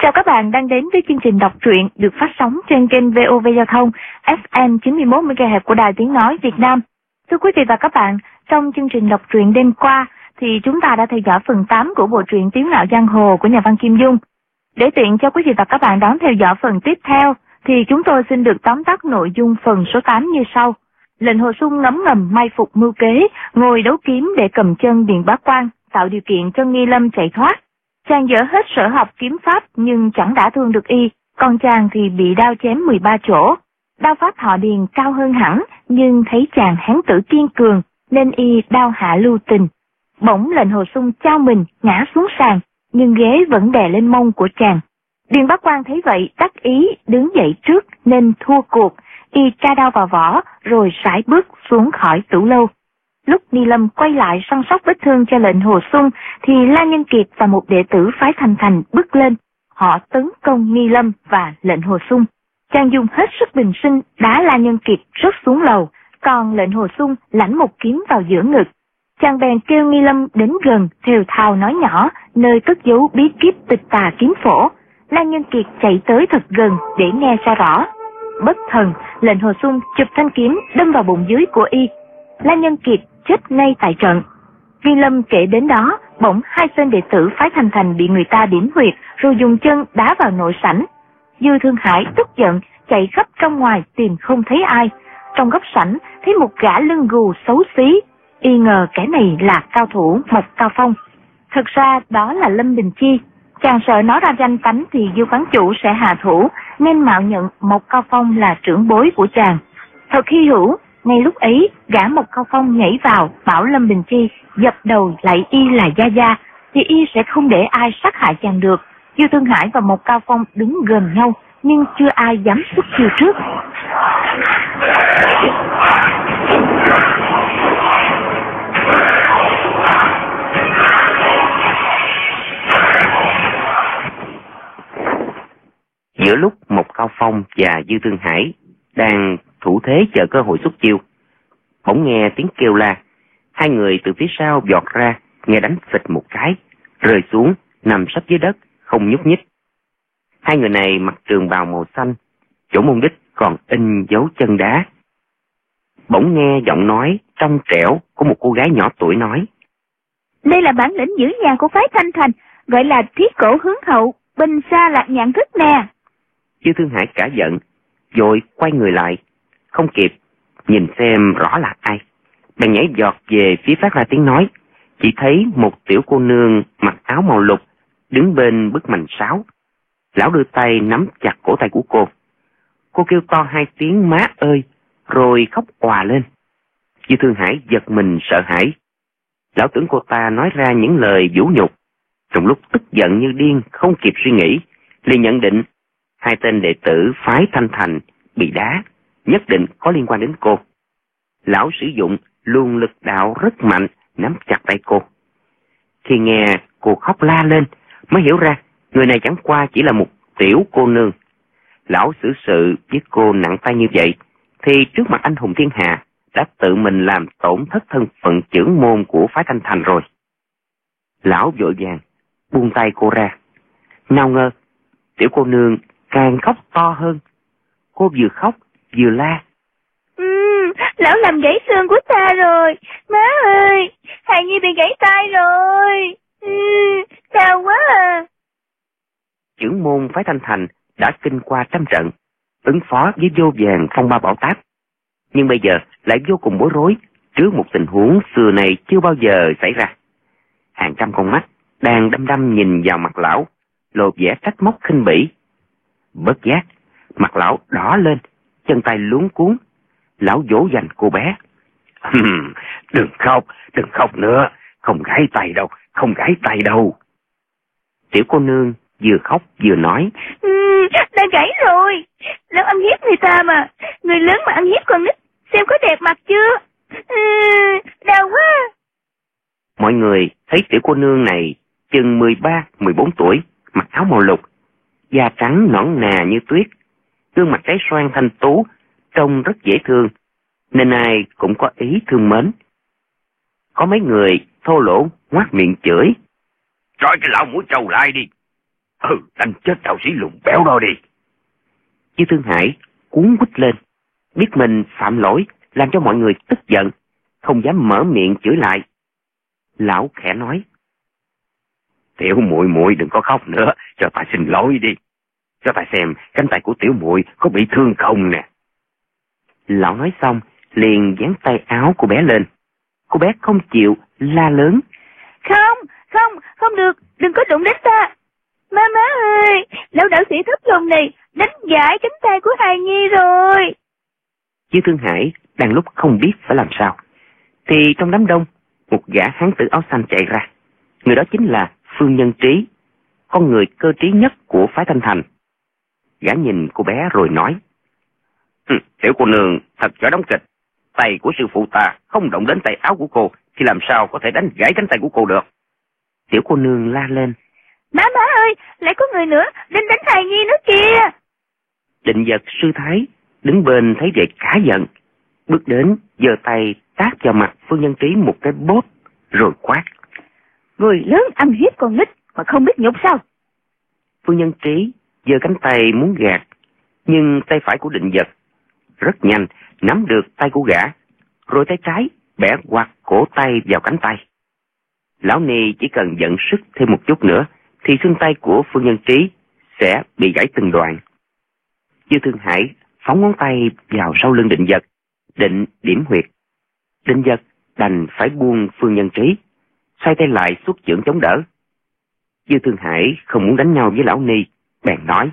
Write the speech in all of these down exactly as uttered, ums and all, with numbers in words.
Chào các bạn đang đến với chương trình đọc truyện được phát sóng trên kênh vê o vê Giao thông ép em chín mươi mốt mê ga héc của Đài Tiếng Nói Việt Nam. Thưa quý vị và các bạn, trong chương trình đọc truyện đêm qua thì chúng ta đã theo dõi phần tám của bộ truyện Tiếu Ngạo Giang Hồ của nhà văn Kim Dung. Để tiện cho quý vị và các bạn đón theo dõi phần tiếp theo thì chúng tôi xin được tóm tắt nội dung phần số tám như sau. Lệnh Hồ Xung ngấm ngầm mai phục mưu kế, ngồi đấu kiếm để cầm chân Điền Bá Quang, tạo điều kiện cho Nghi Lâm chạy thoát. Chàng dở hết sở học kiếm pháp nhưng chẳng đả thương được y, còn chàng thì bị đao chém mười ba chỗ. Đao pháp họ Điền cao hơn hẳn, nhưng thấy chàng hán tử kiên cường, nên y đao hạ lưu tình. Bỗng Lệnh Hồ Xung trao mình ngã xuống sàn, nhưng ghế vẫn đè lên mông của chàng. Điền Bá Quang thấy vậy đắc ý đứng dậy trước nên thua cuộc, y tra đao vào vỏ rồi sải bước xuống khỏi tửu lâu. Lúc Nghi Lâm quay lại săn sóc vết thương cho Lệnh Hồ Xung thì La Nhân Kiệt và một đệ tử phái Thành Thành bước lên. Họ tấn công Nghi Lâm và Lệnh Hồ Xung. Chàng dùng hết sức bình sinh đá La Nhân Kiệt rớt xuống lầu, còn Lệnh Hồ Xung lãnh một kiếm vào giữa ngực. Chàng bèn kêu Nghi Lâm đến gần, thều thào nói nhỏ nơi cất giấu bí kíp tịch tà kiếm phổ. La Nhân Kiệt chạy tới thật gần để nghe cho rõ. Bất thần, Lệnh Hồ Xung chụp thanh kiếm đâm vào bụng dưới của y. La Nhân Kiệt chết ngay tại trận. Nghi Lâm kể đến đó, bỗng hai tên đệ tử phái Thành Thành bị người ta điểm huyệt rồi dùng chân đá vào nội sảnh. Dư Thương Hải tức giận chạy khắp trong ngoài tìm không thấy ai. Trong góc sảnh thấy một gã lưng gù xấu xí, y ngờ kẻ này là cao thủ Mộc Cao Phong. Thực ra đó là Lâm Bình Chi. Chàng sợ nó ra danh tánh thì Dư quán chủ sẽ hạ thủ, nên mạo nhận Mộc Cao Phong là trưởng bối của chàng. Thật hy hữu, ngay lúc ấy gã Mộc Cao Phong nhảy vào bảo Lâm Bình Chi dập đầu lại y là gia gia, thì y sẽ không để ai sát hại chàng được. Dư Thương Hải và Mộc Cao Phong đứng gần nhau nhưng chưa ai dám xuất chiêu trước. Giữa lúc Mộc Cao Phong và Dư Thương Hải đang thủ thế chờ cơ hội xuất chiêu, bỗng nghe tiếng kêu la. Hai người từ phía sau vọt ra, nghe đánh phịch một cái, rơi xuống nằm sấp dưới đất không nhúc nhích. Hai người này mặc trường bào màu xanh, chỗ môn đích còn in dấu chân đá. Bỗng nghe giọng nói trong trẻo của một cô gái nhỏ tuổi nói: Đây là bản lĩnh giữ nhà của phái Thanh Thành, gọi là thiết cổ hướng hậu, bình xa lạc nhạn thức nè. Dư Thương Hải cả giận, vội quay người lại, không kịp nhìn xem rõ là ai, bèn nhảy giọt về phía phát ra tiếng nói. Chỉ thấy một tiểu cô nương mặc áo màu lục đứng bên bức mành sáo. Lão đưa tay nắm chặt cổ tay của cô. Cô kêu to hai tiếng má ơi, rồi khóc òa lên. Dư Thương Hải giật mình sợ hãi. Lão tưởng cô ta nói ra những lời vũ nhục. Trong lúc tức giận như điên không kịp suy nghĩ, liền nhận định hai tên đệ tử phái Thanh Thành bị đá nhất định có liên quan đến cô. Lão sử dụng luồng lực đạo rất mạnh nắm chặt tay cô. Khi nghe cô khóc la lên mới hiểu ra người này chẳng qua chỉ là một tiểu cô nương. Lão xử sự với cô nặng tay như vậy thì trước mặt anh hùng thiên hạ đã tự mình làm tổn thất thân phận trưởng môn của phái Thanh Thành rồi. Lão vội vàng buông tay cô ra. Nào ngờ tiểu cô nương càng khóc to hơn. Cô vừa khóc vừa la: Ừ, lão làm gãy xương của ta rồi, má ơi, Hài Nhi bị gãy tay rồi, ừ, đau quá à. Trưởng môn phái Thanh Thành đã kinh qua trăm trận, ứng phó với vô vàn phong ba bão táp, nhưng bây giờ lại vô cùng bối rối trước một tình huống xưa này chưa bao giờ xảy ra. Hàng trăm con mắt đang đăm đăm nhìn vào mặt lão, lộ vẻ trách móc khinh bỉ. Bất giác mặt lão đỏ lên, chân tay luống cuống. Lão dỗ dành cô bé: Đừng khóc, đừng khóc nữa, không gãy tay đâu, không gãy tay đâu. Tiểu cô nương vừa khóc vừa nói: ừ, đã gãy rồi, lão ăn hiếp người ta mà, người lớn mà ăn hiếp con nít, xem có đẹp mặt chưa? Ừ, đau quá. Mọi người thấy tiểu cô nương này chừng mười ba, mười bốn tuổi, mặc áo màu lục, da trắng nõn nà như tuyết, gương mặt trái xoan thanh tú, trông rất dễ thương, nên ai cũng có ý thương mến. Có mấy người thô lỗ ngoác miệng chửi: Trói cái lão mũi trâu lại đi, Ừ, đánh chết đạo sĩ lùn béo đó đi. Dư Thương Hải cuống quýt lên, biết mình phạm lỗi, làm cho mọi người tức giận, không dám mở miệng chửi lại. Lão khẽ nói: Tiểu muội muội đừng có khóc nữa, cho ta xin lỗi đi. Cho ta xem cánh tay của tiểu muội có bị thương không nè. Lão nói xong liền dán tay áo của bé lên. Cô bé không chịu, la lớn: Không, không, không được, đừng có đụng đến ta. Má má ơi, lão đạo sĩ thấp lòng này đánh gãy cánh tay của hài nhi rồi. Dư Thương Hải đang lúc không biết phải làm sao, thì trong đám đông một gã hán tử áo xanh chạy ra. Người đó chính là Phương Nhân Trí, con người cơ trí nhất của phái Thanh Thành. Gã nhìn cô bé rồi nói: ừ, Tiểu cô nương thật giỏi đóng kịch. Tay của sư phụ ta không động đến tay áo của cô thì làm sao có thể đánh gãy cánh tay của cô được. Tiểu cô nương la lên: Má má ơi, lại có người nữa đến đánh hài nhi nữa kìa. Định Vật sư thái đứng bên thấy vậy cả giận, bước đến giơ tay tát vào mặt Phương Nhân Trí một cái bóp rồi quát: Người lớn ăn hiếp con nít mà không biết nhục sao? Phương Nhân Trí giơ cánh tay muốn gạt, nhưng tay phải của Định Vật rất nhanh nắm được tay của gã, rồi tay trái bẻ quạt cổ tay vào cánh tay. Lão Ni chỉ cần vận sức thêm một chút nữa thì xương tay của Phương Nhân Trí sẽ bị gãy từng đoạn. Dư Thương Hải phóng ngón tay vào sau lưng Định Vật, định điểm huyệt. Định Vật đành phải buông Phương Nhân Trí, xoay tay lại xuất chưởng chống đỡ. Dư Thương Hải không muốn đánh nhau với lão Ni, bèn nói: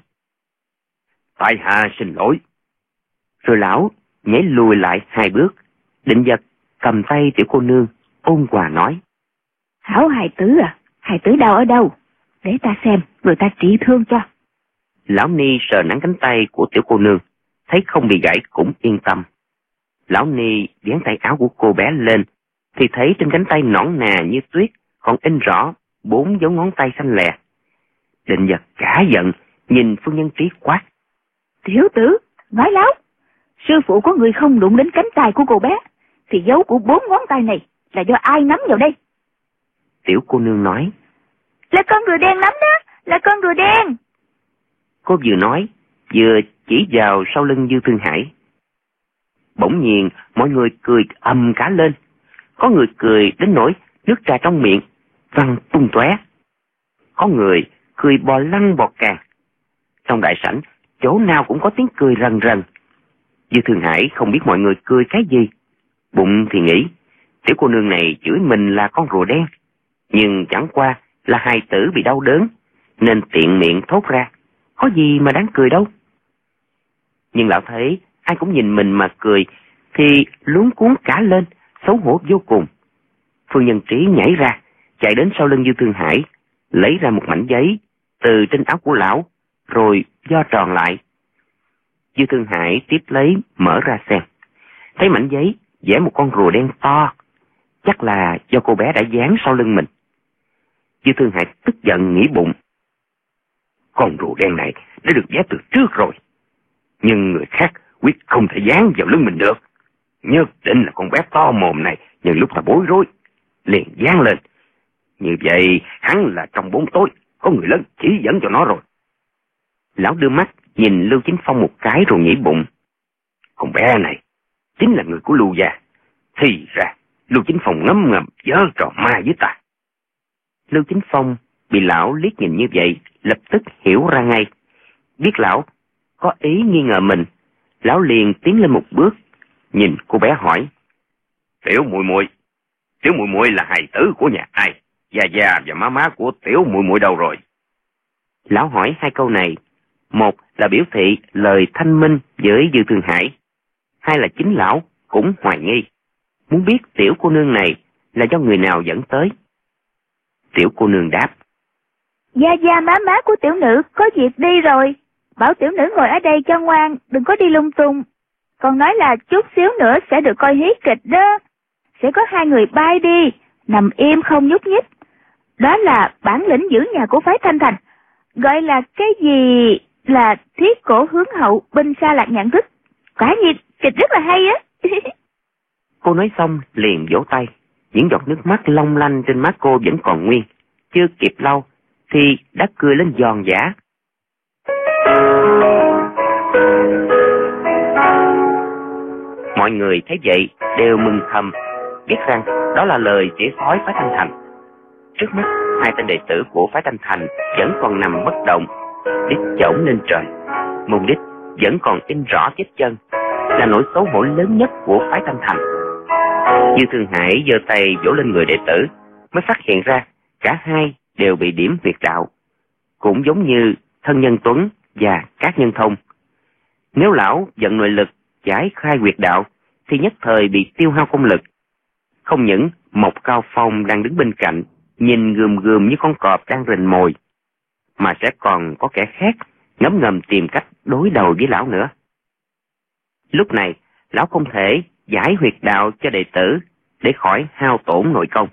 Tại hạ xin lỗi. Rồi lão nhảy lùi lại hai bước. Định Vật cầm tay tiểu cô nương ôn hòa nói: Hảo hài tử à, hài tử đau ở đâu? Để ta xem, rồi ta trị thương cho. Lão Ni sờ nắn cánh tay của tiểu cô nương, thấy không bị gãy cũng yên tâm. Lão Ni dán tay áo của cô bé lên, thì thấy trên cánh tay nõn nà như tuyết còn in rõ bốn dấu ngón tay xanh lè. Định Vật cả giận, nhìn Phương Nhân Trí quát: Tiểu tử, nói láo. Sư phụ của người không đụng đến cánh tay của cô bé, thì dấu của bốn ngón tay này là do ai nắm vào đây? Tiểu cô nương nói: Là con rùa đen nắm đó, là con rùa đen. Cô vừa nói vừa chỉ vào sau lưng Dư Thương Hải. Bỗng nhiên mọi người cười ầm cả lên, có người cười đến nỗi nước trà trong miệng văng tung tóe, có người cười bò lăn bò càng. Trong đại sảnh chỗ nào cũng có tiếng cười rần rần. Dư Thương Hải không biết mọi người cười cái gì, bụng thì nghĩ tiểu cô nương này chửi mình là con rùa đen, nhưng chẳng qua là hài tử bị đau đớn nên tiện miệng thốt ra, có gì mà đáng cười đâu. Nhưng lão thấy ai cũng nhìn mình mà cười thì luống cuống cả lên, xấu hổ vô cùng. Phương Nhân Trí nhảy ra, chạy đến sau lưng Dư Thương Hải, lấy ra một mảnh giấy từ trên áo của lão, rồi vo tròn lại. Dư Thương Hải tiếp lấy mở ra xem, thấy mảnh giấy vẽ một con rùa đen to, chắc là do cô bé đã dán sau lưng mình. Dư Thương Hải tức giận nghĩ bụng: Con rùa đen này đã được vẽ từ trước rồi, nhưng người khác quyết không thể dán vào lưng mình được. Nhất định là con bé to mồm này nhưng lúc ta bối rối liền dán lên. Như vậy hắn là trong bóng tối, có người lớn chỉ dẫn cho nó rồi. Lão đưa mắt nhìn Lưu Chính Phong một cái rồi nghĩ bụng: Con bé này chính là người của Lưu gia. Thì ra Lưu Chính Phong ngấm ngầm giở trò ma với ta. Lưu Chính Phong bị lão liếc nhìn như vậy, lập tức hiểu ra ngay. Biết lão có ý nghi ngờ mình, lão liền tiến lên một bước, nhìn cô bé hỏi: Tiểu muội muội, tiểu muội muội là hài tử của nhà ai? Gia gia và má má của tiểu muội muội đâu rồi? Lão hỏi hai câu này, một là biểu thị lời thanh minh với Dư Thương Hải, hai là chính lão cũng hoài nghi, muốn biết tiểu cô nương này là do người nào dẫn tới. Tiểu cô nương đáp: Gia gia má má của tiểu nữ có việc đi rồi, bảo tiểu nữ ngồi ở đây cho ngoan, đừng có đi lung tung. Còn nói là chút xíu nữa sẽ được coi hí kịch đó. Sẽ có hai người bay đi, nằm im không nhúc nhích. Đó là bản lĩnh giữ nhà của phái Thanh Thành, gọi là cái gì là thiết cổ hướng hậu, binh xa lạc nhận thức. Quả nhiên kịch rất là hay á. Cô nói xong liền vỗ tay, những giọt nước mắt long lanh trên má cô vẫn còn nguyên. Chưa kịp lau thì đã cười lên giòn giã. Mọi người thấy vậy đều mừng thầm, biết rằng đó là lời chỉ sói phái Thanh Thành. Trước mắt, hai tên đệ tử của phái Thanh Thành vẫn còn nằm bất động, đít chổng lên trời. Môn đích vẫn còn in rõ vết chân, là nỗi xấu hổ lớn nhất của phái Thanh Thành. Dư Thương Hải giơ tay vỗ lên người đệ tử, mới phát hiện ra cả hai đều bị điểm huyệt đạo, cũng giống như Thân Nhân Tuấn và Cát Nhân Thông. Nếu lão vận nội lực giải khai huyệt đạo thì nhất thời bị tiêu hao công lực. Không những Mộc Cao Phong đang đứng bên cạnh nhìn gườm gườm như con cọp đang rình mồi, mà sẽ còn có kẻ khác ngấm ngầm tìm cách đối đầu với lão nữa. Lúc này lão không thể giải huyệt đạo cho đệ tử để khỏi hao tổn nội công.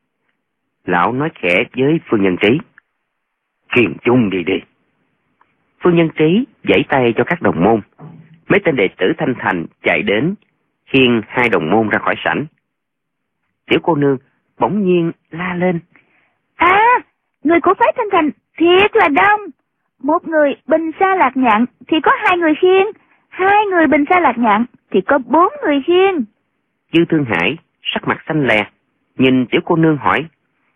Lão nói khẽ với Phương Nhân Trí: "Kiền chung đi đi." Phương Nhân Trí giãy tay cho các đồng môn. Mấy tên đệ tử Thanh Thành chạy đến khiêng hai đồng môn ra khỏi sảnh. Tiểu cô nương bỗng nhiên la lên: À, người của phái Thanh Thành thiệt là đông. Một người bình sa lạc nhạn thì có hai người khiêng, hai người bình sa lạc nhạn thì có bốn người khiêng. Dư Thương Hải sắc mặt xanh lè, nhìn tiểu cô nương hỏi: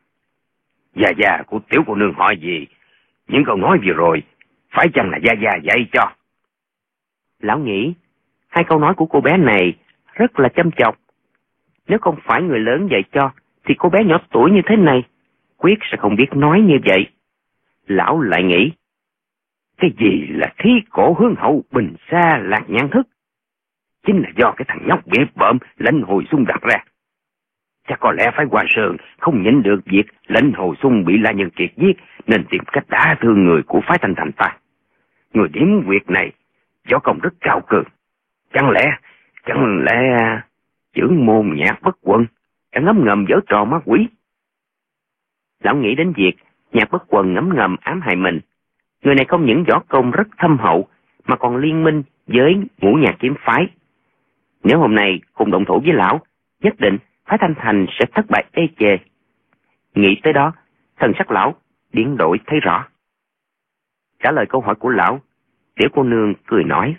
"Gia gia của tiểu cô nương hỏi gì? Những câu nói vừa rồi phải chăng là gia gia dạy cho?" Lão nghĩ hai câu nói của cô bé này rất là châm chọc. Nếu không phải người lớn dạy cho thì cô bé nhỏ tuổi như thế này quyết sẽ không biết nói như vậy. Lão lại nghĩ: cái gì là thí cổ hướng hậu bình sa lạc nhạn thức? Chính là do cái thằng nhóc bịp bợm Lãnh Hồi Xung đặt ra. Chắc có lẽ phái Hoa Sơn không nhịn được việc Lãnh Hồi Xung bị La Nhân Kiệt giết, nên tìm cách đả thương người của phái Thanh Thành ta. Người điểm việc này võ công rất cao cường. Chẳng lẽ, chẳng lẽ trưởng môn Nhạc Bất Quần đã ngấm ngầm giở trò ma quỷ? Lão nghĩ đến việc Nhạc Bất Quần ngấm ngầm ám hại mình. Người này không những võ công rất thâm hậu mà còn liên minh với Ngũ Nhạc Kiếm phái. Nếu hôm nay cùng động thủ với lão, nhất định phái Thanh Thành sẽ thất bại ê chề. Nghĩ tới đó, thần sắc lão biến đổi thấy rõ. Trả lời câu hỏi của lão, tiểu cô nương cười nói: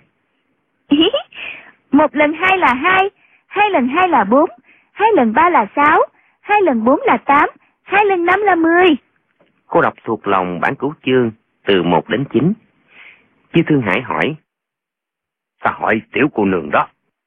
Một lần hai là hai, hai lần hai là bốn, hai lần ba là sáu, hai lần bốn là tám, hai lần năm là mười. Cô đọc thuộc lòng bản cửu chương từ một đến chín. Dư Thương Hải hỏi: "Ta hỏi tiểu cô nương đó."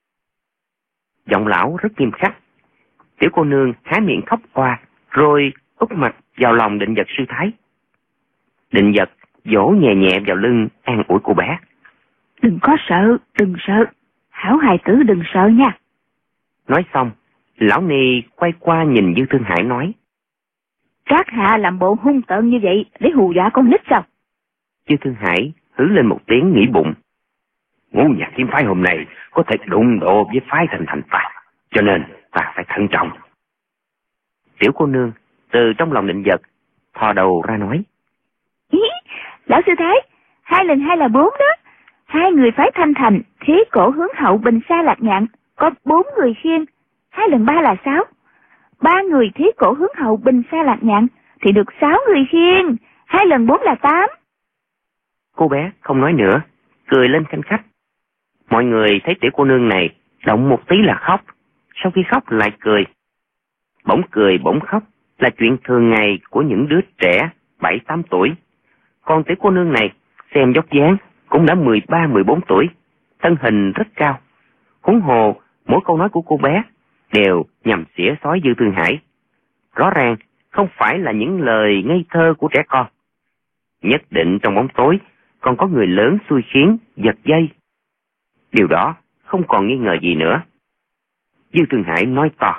Giọng lão rất nghiêm khắc. Tiểu cô nương há miệng khóc qua, rồi úp mặt vào lòng Định Vật sư thái. Định Vật vỗ nhẹ nhẹ vào lưng an ủi cô bé: "Đừng có sợ, đừng sợ, hảo hài tử đừng sợ nha." Nói xong, lão ni quay qua nhìn Dư Thương Hải nói: "Các hạ làm bộ hung tợn như vậy để hù dọa con nít sao?" Dư Thương Hải hứ lên một tiếng nghĩ bụng: Ngũ Nhạc Kiếm phái hôm nay có thể đụng độ với phái Thanh Thành ta, cho nên ta phải thận trọng. Tiểu cô nương từ trong lòng Định Vật thò đầu ra nói: Ý, lão sư thái, hai lần hai là bốn đó. Hai người phái Thanh Thành, thế cổ hướng hậu bình sa lạc nhạn, có bốn người khiêng. Hai lần ba là sáu. Ba người thế cổ hướng hậu bình sa lạc nhạn thì được sáu người khiêng. Hai lần bốn là tám. Cô bé không nói nữa, cười lên khanh khách. Mọi người thấy tiểu cô nương này động một tí là khóc, sau khi khóc lại cười. Bỗng cười bỗng khóc là chuyện thường ngày của những đứa trẻ bảy tám tuổi. Còn tiểu cô nương này xem vóc dáng cũng đã mười ba mười bốn tuổi, thân hình rất cao. Huống hồ mỗi câu nói của cô bé đều nhằm xỉa xói Dư Thương Hải. Rõ ràng không phải là những lời ngây thơ của trẻ con. Nhất định trong bóng tối còn có người lớn xui khiến giật dây. Điều đó không còn nghi ngờ gì nữa. Dư Thương Hải nói to: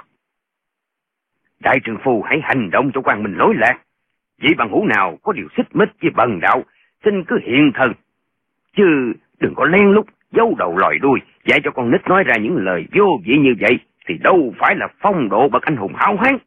Đại trường phu hãy hành động cho quan minh lối lạc. Vị bằng hữu nào có điều xích mích với bần đạo, xin cứ hiện thân, chứ đừng có lén lút giấu đầu lòi đuôi dạy cho con nít nói ra những lời vô vị như vậy, thì đâu phải là phong độ bậc anh hùng hào hán.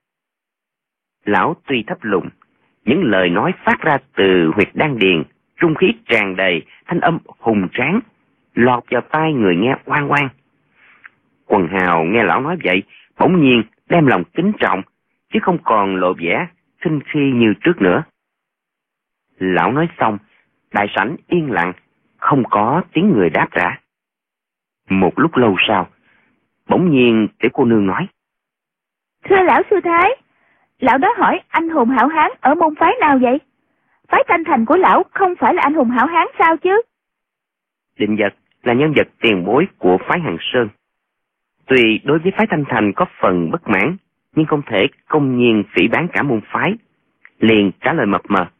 Lão tuy thấp lùng, những lời nói phát ra từ huyệt đan điền, trung khí tràn đầy, thanh âm hùng tráng, lọt vào tai người nghe oan oan. Quần hào nghe lão nói vậy, bỗng nhiên đem lòng kính trọng, chứ không còn lộ vẻ khinh khi như trước nữa. Lão nói xong, đại sảnh yên lặng, không có tiếng người đáp trả. Một lúc lâu sau, bỗng nhiên tiểu cô nương nói: Thưa lão sư thái, lão đó hỏi anh hùng hảo hán ở môn phái nào vậy? Phái Thanh Thành của lão không phải là anh hùng hảo hán sao chứ? Định Vật là nhân vật tiền bối của phái Hằng Sơn. Tuy đối với phái Thanh Thành có phần bất mãn, nhưng không thể công nhiên phỉ báng cả môn phái, liền trả lời mập mờ: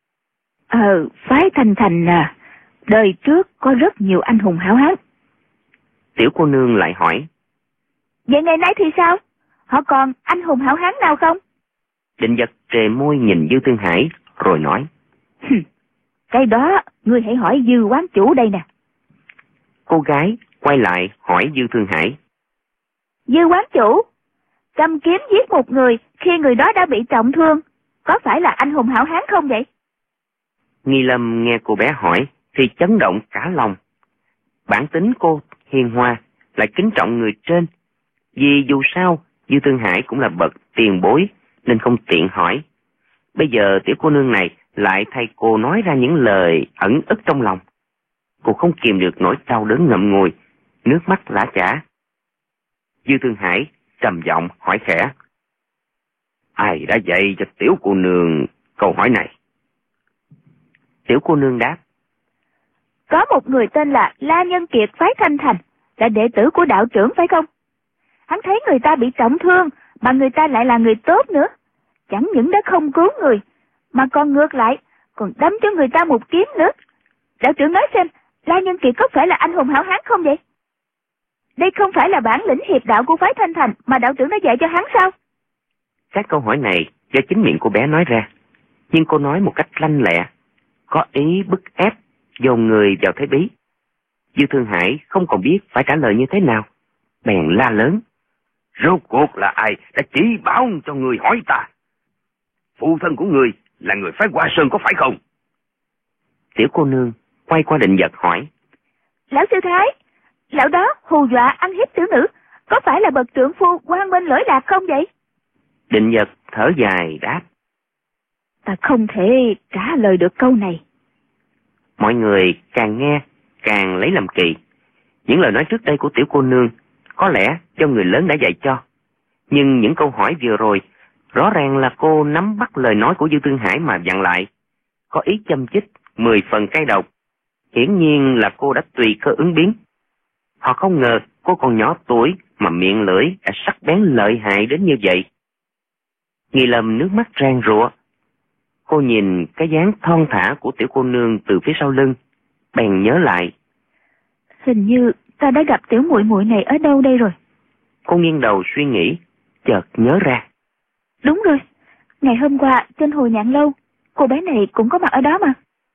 Ờ, phái Thanh Thành à, đời trước có rất nhiều anh hùng hảo hán. Tiểu cô nương lại hỏi: Vậy ngày nay thì sao? Họ còn anh hùng hảo hán nào không? Định Vật trề môi nhìn Dư Thương Hải rồi nói: Cái đó ngươi hãy hỏi Dư quán chủ đây nè. Cô gái quay lại hỏi Dư Thương Hải: Dư quán chủ, cầm kiếm giết một người khi người đó đã bị trọng thương, có phải là anh hùng hảo hán không vậy? Nghi Lâm nghe cô bé hỏi thì chấn động cả lòng. Bản tính cô hiền hòa, lại kính trọng người trên. Vì dù sao, Dư Thương Hải cũng là bậc tiền bối nên không tiện hỏi. Bây giờ tiểu cô nương này lại thay cô nói ra những lời ẩn ức trong lòng. Cô không kìm được nỗi đau đớn ngậm ngùi, nước mắt lã chả. Dư Thương Hải trầm giọng hỏi khẽ: Ai đã dạy cho tiểu cô nương câu hỏi này? Tiểu cô nương đáp: Có một người tên là La Nhân Kiệt phái Thanh Thành, là đệ tử của đạo trưởng phải không? Hắn thấy người ta bị trọng thương, mà người ta lại là người tốt nữa. Chẳng những đã không cứu người, mà còn ngược lại, còn đâm cho người ta một kiếm nữa. Đạo trưởng nói xem, La Nhân Kiệt có phải là anh hùng hảo hán không vậy? Đây không phải là bản lĩnh hiệp đạo của phái Thanh Thành mà đạo trưởng đã dạy cho hắn sao? Các câu hỏi này do chính miệng cô bé nói ra, nhưng cô nói một cách lanh lẹ, có ý bức ép, dồn người vào thế bí. Dư Thương Hải không còn biết phải trả lời như thế nào, bèn la lớn: Rốt cuộc là ai đã chỉ bảo cho người hỏi ta? Phụ thân của người là người phái Hoa Sơn có phải không? Tiểu cô nương quay qua Định Vật hỏi: Lão sư thái, lão đó hù dọa ăn hiếp tiểu nữ, có phải là bậc trượng phu quang minh lỗi lạc không vậy? Định Vật thở dài đáp: Ta không thể trả lời được câu này. Mọi người càng nghe càng lấy làm kỳ. Những lời nói trước đây của tiểu cô nương có lẽ do người lớn đã dạy cho, nhưng những câu hỏi vừa rồi rõ ràng là cô nắm bắt lời nói của Dư Thương Hải mà dặn lại, có ý châm chích mười phần cay độc. Hiển nhiên là cô đã tùy cơ ứng biến. Họ không ngờ cô còn nhỏ tuổi mà miệng lưỡi đã sắc bén lợi hại đến như vậy. Nghi Lâm nước mắt rang rụa. Cô nhìn cái dáng thon thả của tiểu cô nương từ phía sau lưng, bèn nhớ lại: Hình như ta đã gặp tiểu muội muội này ở đâu đây rồi. Cô nghiêng đầu suy nghĩ, chợt nhớ ra. Đúng rồi, ngày hôm qua trên Hồ Nhạn Lâu, cô bé này cũng có mặt ở đó mà.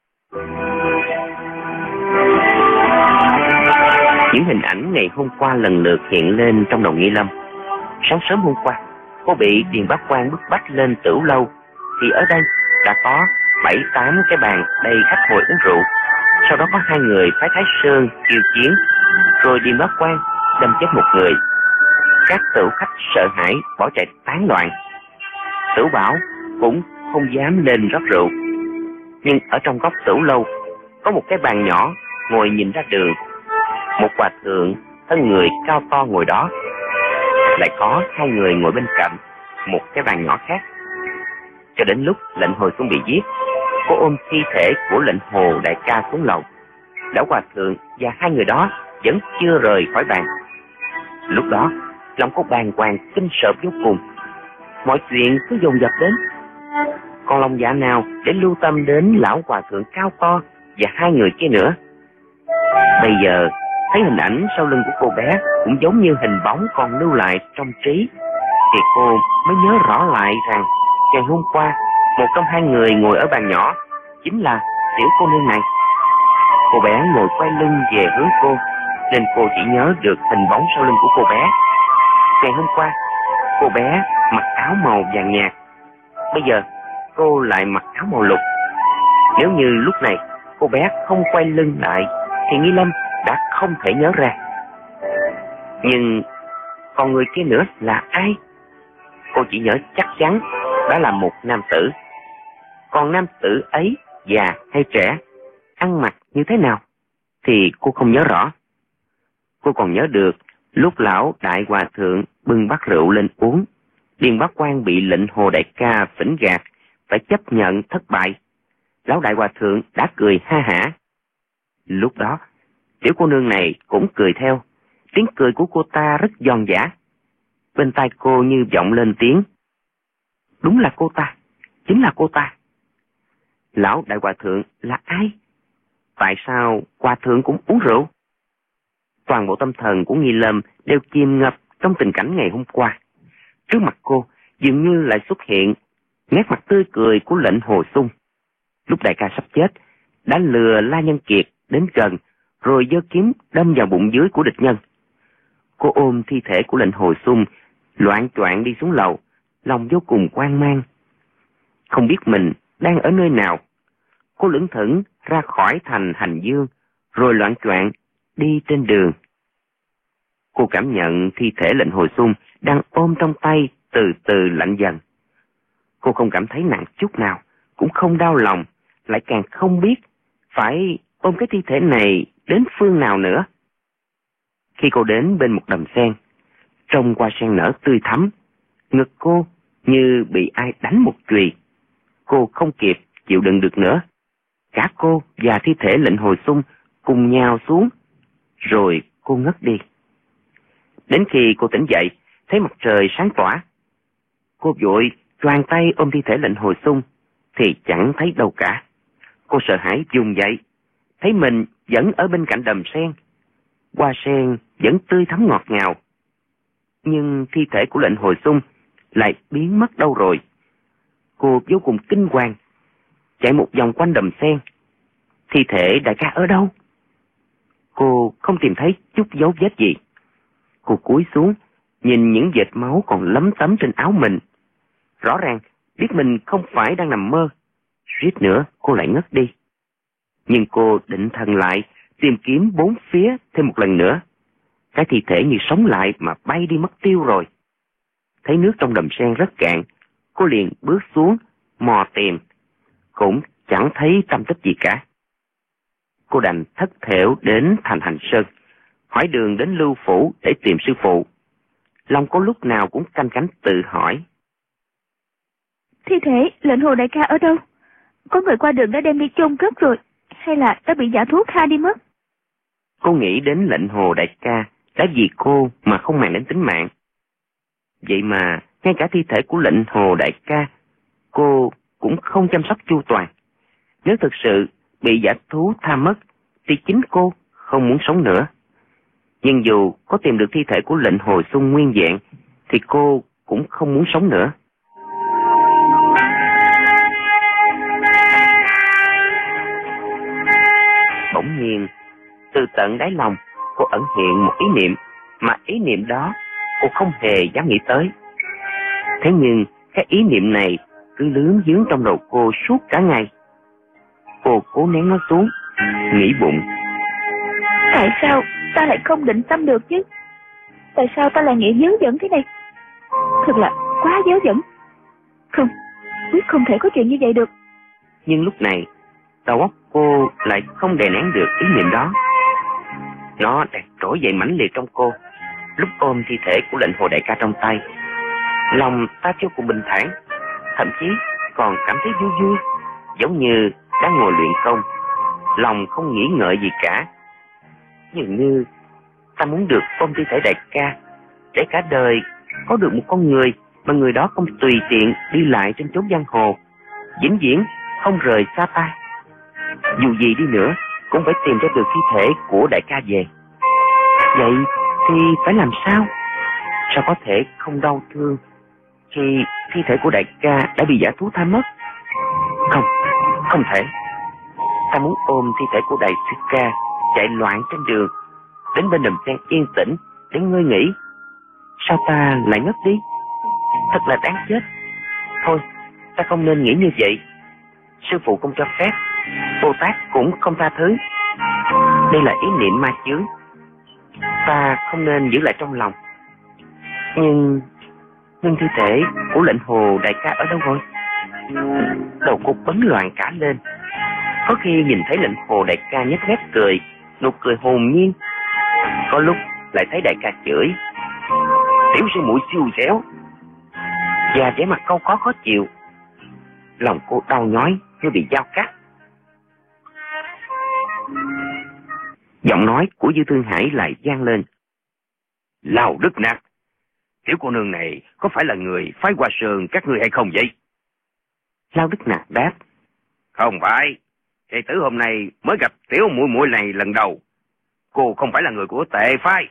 Những hình ảnh ngày hôm qua lần lượt hiện lên trong đầu Nghi Lâm. Sáng sớm hôm qua, cô bị Điền Bá Quang bức bách lên Tửu Lâu, thì ở đây đã có bảy tám cái bàn đầy khách ngồi uống rượu. Sau đó có hai người phái Thái Sơn kiêu chiến, rồi Điền Bá Quang đâm chết một người. Các tửu khách sợ hãi bỏ chạy tán loạn. Tửu Bảo cũng không dám lên rót rượu. Nhưng ở trong góc Tửu Lâu có một cái bàn nhỏ ngồi nhìn ra đường. Một hòa thượng thân người cao to ngồi đó, lại có hai người ngồi bên cạnh một cái bàn nhỏ khác. Cho đến lúc lệnh Hồi Xuân bị giết, cô ôm thi thể của lệnh Hồ đại ca xuống lầu. Lão hòa thượng và hai người đó vẫn chưa rời khỏi bàn. Lúc đó lòng cô bàng hoàng kinh sợ vô cùng. Mọi chuyện cứ dồn dập đến, còn lòng dạ nào để lưu tâm đến lão hòa thượng cao to và hai người kia nữa. Bây giờ thấy hình ảnh sau lưng của cô bé cũng giống như hình bóng còn lưu lại trong trí, thì cô mới nhớ rõ lại rằng ngày hôm qua một trong hai người ngồi ở bàn nhỏ chính là tiểu cô nương này. Cô bé ngồi quay lưng về hướng cô, nên cô chỉ nhớ được hình bóng sau lưng của cô bé. Ngày hôm qua cô bé mặc áo màu vàng nhạt, bây giờ cô lại mặc áo màu lục. Nếu như lúc này cô bé không quay lưng lại thì Nghi Lâm đã không thể nhớ ra. Nhưng còn người kia nữa là ai? Cô chỉ nhớ chắc chắn đó là một nam tử. Còn nam tử ấy già hay trẻ, ăn mặc như thế nào, thì cô không nhớ rõ. Cô còn nhớ được lúc lão đại hòa thượng bưng bát rượu lên uống, Điền Bá Quang bị lệnh Hồ đại ca phỉnh gạt, phải chấp nhận thất bại. Lão đại hòa thượng đã cười ha hả. Lúc đó, tiểu cô nương này cũng cười theo. Tiếng cười của cô ta rất giòn giã. Bên tai cô như vọng lên tiếng: đúng là cô ta, chính là cô ta. Lão đại hòa thượng là ai? Tại sao hòa thượng cũng uống rượu? Toàn bộ tâm thần của Nghi Lâm đều chìm ngập trong tình cảnh ngày hôm qua. Trước mặt cô dường như lại xuất hiện nét mặt tươi cười của lệnh Hồ Xung. Lúc đại ca sắp chết, đã lừa La Nhân Kiệt đến gần, rồi giơ kiếm đâm vào bụng dưới của địch nhân. Cô ôm thi thể của lệnh Hồ Xung, loạng choạng đi xuống lầu, lòng vô cùng hoang mang. Không biết mình đang ở nơi nào. Cô lững thững ra khỏi thành Hành Dương, rồi loạng choạng đi trên đường. Cô cảm nhận thi thể lệnh Hồ Xung đang ôm trong tay từ từ lạnh dần. Cô không cảm thấy nặng chút nào, cũng không đau lòng, lại càng không biết phải ôm cái thi thể này đến phương nào nữa. Khi cô đến bên một đầm sen, trong hoa sen nở tươi thắm, ngực cô như bị ai đánh một chùy. Cô không kịp chịu đựng được nữa. Cả cô và thi thể lệnh Hồ Xung cùng nhào xuống, rồi cô ngất đi. Đến khi cô tỉnh dậy, thấy mặt trời sáng tỏa. Cô vội choàng tay ôm thi thể lệnh Hồ Xung, thì chẳng thấy đâu cả. Cô sợ hãi vùng dậy, thấy mình vẫn ở bên cạnh đầm sen. Hoa sen vẫn tươi thắm ngọt ngào, nhưng thi thể của lệnh Hồ Xung lại biến mất đâu rồi. Cô vô cùng kinh hoàng, chạy một vòng quanh đầm sen. Thi thể đại ca ở đâu? Cô không tìm thấy chút dấu vết gì. Cô cúi xuống, nhìn những vệt máu còn lấm tấm trên áo mình. Rõ ràng biết mình không phải đang nằm mơ. Suýt nữa cô lại ngất đi. Nhưng cô định thần lại, tìm kiếm bốn phía thêm một lần nữa. Cái thi thể như sống lại mà bay đi mất tiêu rồi. Thấy nước trong đầm sen rất cạn, cô liền bước xuống mò tìm, cũng chẳng thấy tăm tích gì cả. Cô đành thất thểu đến thành Hành Sơn, hỏi đường đến Lưu Phủ để tìm sư phụ. Lòng cô lúc nào cũng canh cánh tự hỏi: thi thể lệnh Hồ đại ca ở đâu? Có người qua đường đã đem đi chôn cất rồi, hay là đã bị giả thú khai đi mất? Cô nghĩ đến lệnh Hồ đại ca đã vì cô mà không màng đến tính mạng. Vậy mà ngay cả thi thể của lệnh Hồ đại ca cô cũng không chăm sóc chu toàn. Nếu thực sự bị giả thú tha mất thì chính cô không muốn sống nữa. Nhưng dù có tìm được thi thể của lệnh Hồ Xung nguyên vẹn thì cô cũng không muốn sống nữa. Bỗng nhiên, từ tận đáy lòng cô ẩn hiện một ý niệm, mà ý niệm đó cô không hề dám nghĩ tới. Thế nhưng cái ý niệm này cứ lướng vướng trong đầu cô suốt cả ngày. Cô cố nén nó xuống, nghĩ bụng: tại sao ta lại không định tâm được chứ? Tại sao ta lại nghĩ dớ dẫn thế này? Thật là quá dớ dẫn. Không, quyết không thể có chuyện như vậy được. Nhưng lúc này đầu óc cô lại không đè nén được ý niệm đó. Nó đang trỗi dậy mãnh liệt trong cô. Lúc ôm thi thể của lệnh Hồ đại ca trong tay, lòng ta vô cùng bình thản, thậm chí còn cảm thấy vui vui, giống như đang ngồi luyện công, lòng không nghĩ ngợi gì cả. Dường như ta muốn được ôm thi thể đại ca, để cả đời có được một con người mà người đó không tùy tiện đi lại trên chốn giang hồ, vĩnh viễn không rời xa ta. Dù gì đi nữa cũng phải tìm ra được thi thể của đại ca về. Vậy thì phải làm sao? Sao có thể không đau thương khi thi thể của đại ca đã bị giả thú tha mất? Không, không thể. Ta muốn ôm thi thể của đại sư ca chạy loạn trên đường, đến bên đầm sen yên tĩnh để ngơi nghỉ. Sao ta lại ngất đi? Thật là đáng chết. Thôi, ta không nên nghĩ như vậy. Sư phụ không cho phép, Bồ Tát cũng không tha thứ. Đây là ý niệm ma chướng, ta không nên giữ lại trong lòng. Nhưng nhưng thi thể của lệnh Hồ đại ca ở đâu rồi? Đầu cô bấn loạn cả lên. Có khi nhìn thấy lệnh hồ đại ca nhếch mép cười, nụ cười hồn nhiên. Có lúc lại thấy đại ca chửi: tiểu sư muội siêu xéo, và vẻ mặt câu có khó chịu. Lòng cô đau nhói như bị dao cắt. Giọng nói của Dư Thương Hải lại vang lên: Lào Đức Nặc, tiểu cô nương này có phải là người phái Hoa Sơn các ngươi hay không vậy? Lao Đức Nặc đáp: Không phải, đệ tử hôm nay mới gặp tiểu muội muội này lần đầu. Cô không phải là người của Tề phái.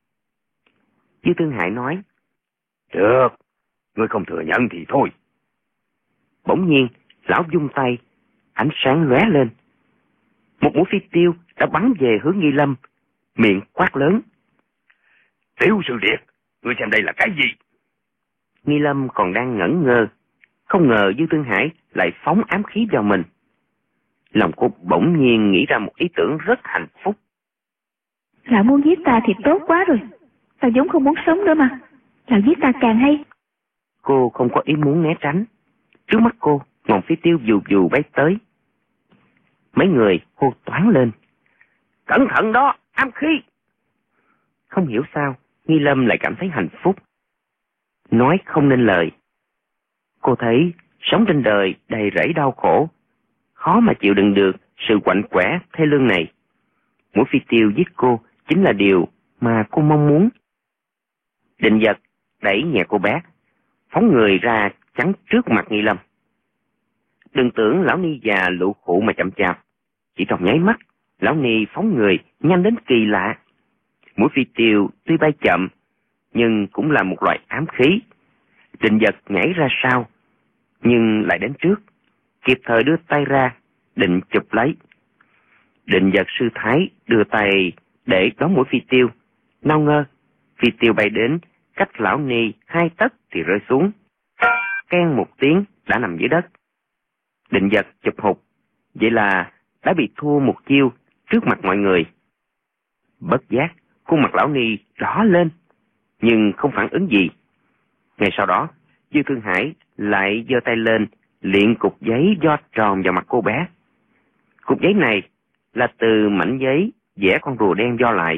Dư Thương Hải nói: Được, ngươi không thừa nhận thì thôi. Bỗng nhiên lão vung tay, ánh sáng lóe lên. Một mũi phi tiêu đã bắn về hướng Nghi Lâm, miệng quát lớn: Tiểu sư điệt, ngươi xem đây là cái gì? Nghi Lâm còn đang ngẩn ngơ, không ngờ Dư Thương Hải lại phóng ám khí vào mình. Lòng cô bỗng nhiên nghĩ ra một ý tưởng rất hạnh phúc. Lão muốn giết ta thì tốt quá rồi, ta vốn không muốn sống nữa mà, lão giết ta càng hay. Cô không có ý muốn né tránh. Trước mắt cô, ngọn phi tiêu dù dù bay tới. Mấy người hô toáng lên: Cẩn thận đó, ám khí! Không hiểu sao, Nghi Lâm lại cảm thấy hạnh phúc. Nói không nên lời. Cô thấy sống trên đời đầy rẫy đau khổ, khó mà chịu đựng được sự quạnh quẻ thê lương này. Mũi phi tiêu giết cô chính là điều mà cô mong muốn. Định Vật đẩy nhẹ cô bé, phóng người ra chắn trước mặt Nghi Lâm. Đừng tưởng lão ni già lụ khụ mà chậm chạp. Chỉ trong nháy mắt, lão ni phóng người nhanh đến kỳ lạ. Mũi phi tiêu tuy bay chậm, nhưng cũng là một loại ám khí. Định Vật nhảy ra sau, nhưng lại đến trước, kịp thời đưa tay ra, định chụp lấy. Định Vật sư thái đưa tay để đón mũi phi tiêu. Nào ngờ, phi tiêu bay đến, cách lão ni hai tấc thì rơi xuống. Keng một tiếng đã nằm dưới đất. Định Vật chụp hụt, vậy là đã bị thua một chiêu trước mặt mọi người. Bất giác, khuôn mặt lão ni đỏ lên, nhưng không phản ứng gì. Ngay sau đó, Dư Thương Hải lại giơ tay lên, liệng cục giấy do tròn vào mặt cô bé. Cục giấy này là từ mảnh giấy vẽ con rùa đen do lại.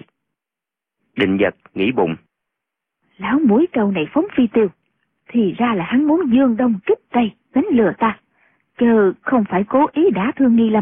Định Vật nghĩ bụng: Lão mũi trâu này phóng phi tiêu, thì ra là hắn muốn dương đông kích tây đánh lừa ta, chứ không phải cố ý đả thương Nghi Lâm.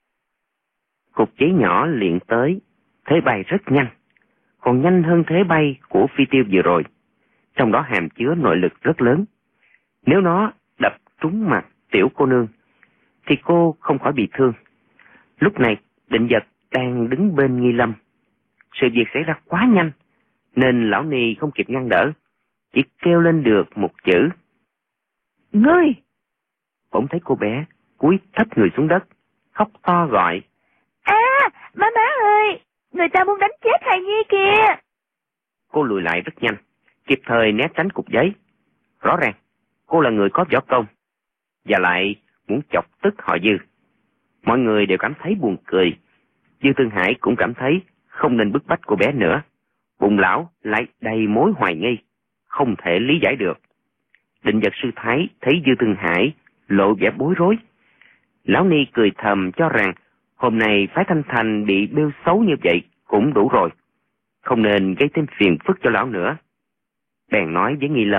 Cục giấy nhỏ liệng tới, thế bay rất nhanh, còn nhanh hơn thế bay của phi tiêu vừa rồi. Trong đó hàm chứa nội lực rất lớn. Nếu nó đập trúng mặt tiểu cô nương, thì cô không khỏi bị thương. Lúc này, Định Vật đang đứng bên Nghi Lâm. Sự việc xảy ra quá nhanh, nên lão ni không kịp ngăn đỡ, chỉ kêu lên được một chữ: Ngươi! Bỗng thấy cô bé cúi thấp người xuống đất, khóc to gọi: À, má má ơi, người ta muốn đánh chết Hài Nhi kìa! Cô lùi lại rất nhanh, kịp thời né tránh cục giấy. Rõ ràng, cô là người có võ công, và lại muốn chọc tức họ Dư. Mọi người đều cảm thấy buồn cười. Dư Thương Hải cũng cảm thấy không nên bức bách cô bé nữa. Bụng lão lại đầy mối hoài nghi, không thể lý giải được. Định Vật sư thái thấy Dư Thương Hải lộ vẻ bối rối. Lão ni cười thầm cho rằng hôm nay phái Thanh Thành bị bêu xấu như vậy cũng đủ rồi, không nên gây thêm phiền phức cho lão nữa. Bèn nói với Nghi Lâm: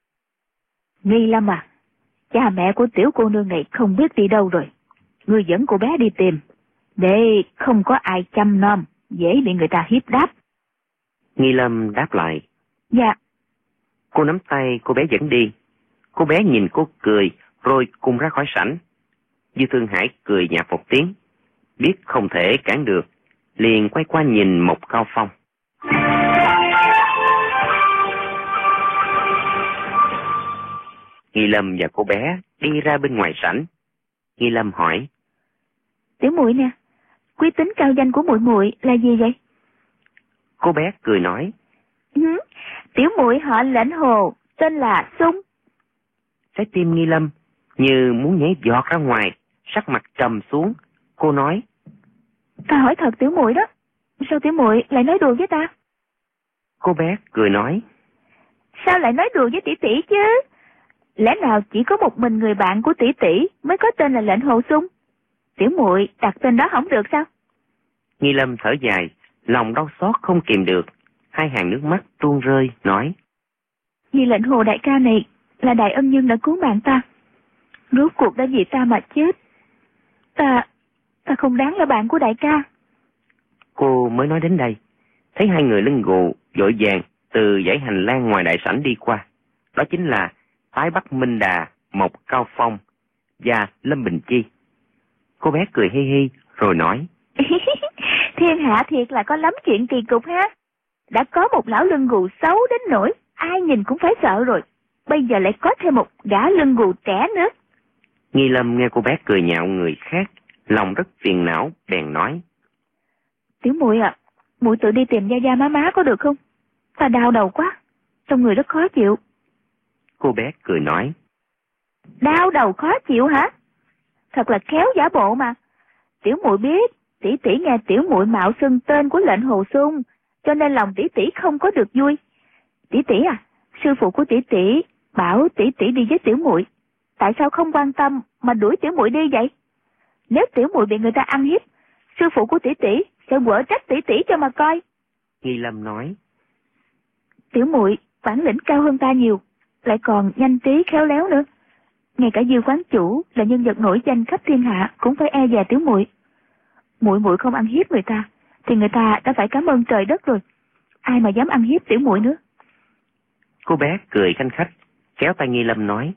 Nghi Lâm à, cha mẹ của tiểu cô nương này không biết đi đâu rồi. Ngươi dẫn cô bé đi tìm, để không có ai chăm nom, dễ bị người ta hiếp đáp. Nghi Lâm đáp lại: Dạ. Cô nắm tay cô bé dẫn đi. Cô bé nhìn cô cười, rồi cùng ra khỏi sảnh. Dư Thương Hải cười nhạt một tiếng, biết không thể cản được, liền quay qua nhìn Mộc Cao Phong. Nghi Lâm và cô bé đi ra bên ngoài sảnh. Nghi Lâm hỏi: Tiểu muội nè, quý tính cao danh của muội muội là gì vậy? Cô bé cười nói: Ừ, tiểu muội họ Lệnh Hồ, tên là Sung. Trái tim Nghi Lâm như muốn nhảy giọt ra ngoài, sắc mặt trầm xuống. Cô nói: Ta hỏi thật tiểu muội đó, sao tiểu muội lại nói đùa với ta? Cô bé cười nói: Sao lại nói đùa với tỷ tỷ chứ? Lẽ nào chỉ có một mình người bạn của tỷ tỷ mới có tên là Lệnh Hồ Sung? Tiểu muội đặt tên đó không được sao? Nghi Lâm thở dài, lòng đau xót không kìm được, hai hàng nước mắt tuôn rơi, nói: Vì lệnh Hồ đại ca này là đại ân nhân đã cứu mạng ta, rốt cuộc đã vì ta mà chết. Ta, ta không đáng là bạn của đại ca. Cô mới nói đến đây, thấy hai người lưng gù vội vàng từ dãy hành lang ngoài đại sảnh đi qua. Đó chính là Phái Bắc Minh Đà, Mộc Cao Phong và Lâm Bình Chi. Cô bé cười hi hi rồi nói: Thiên hạ thiệt là có lắm chuyện kỳ cục ha. Đã có một lão lưng gù xấu đến nỗi ai nhìn cũng phải sợ rồi, bây giờ lại có thêm một gã lưng gù trẻ nữa. Nghi Lâm nghe cô bé cười nhạo người khác, lòng rất phiền não, bèn nói: Tiểu muội à, muội tự đi tìm gia gia má má có được không? Ta đau đầu quá, trong người rất khó chịu. Cô bé cười nói: Đau đầu khó chịu hả? Thật là khéo giả bộ mà. Tiểu muội biết tỷ tỷ nghe tiểu muội mạo xưng tên của lệnh Hồ Xung, cho nên lòng tỷ tỷ không có được vui. Tỷ tỷ à, sư phụ của tỷ tỷ bảo tỷ tỷ đi với tiểu muội, tại sao không quan tâm mà đuổi tiểu muội đi vậy? Nếu tiểu muội bị người ta ăn hiếp, sư phụ của tỷ tỷ sẽ quở trách tỷ tỷ cho mà coi. Nghi Lâm nói: Tiểu muội bản lĩnh cao hơn ta nhiều, lại còn nhanh trí khéo léo nữa. Ngay cả Dư quán chủ là nhân vật nổi danh khắp thiên hạ cũng phải e dè tiểu muội. Muội muội không ăn hiếp người ta thì người ta đã phải cảm ơn trời đất rồi, ai mà dám ăn hiếp tiểu muội nữa. Cô bé cười khanh khách, kéo tay Nghi Lâm nói: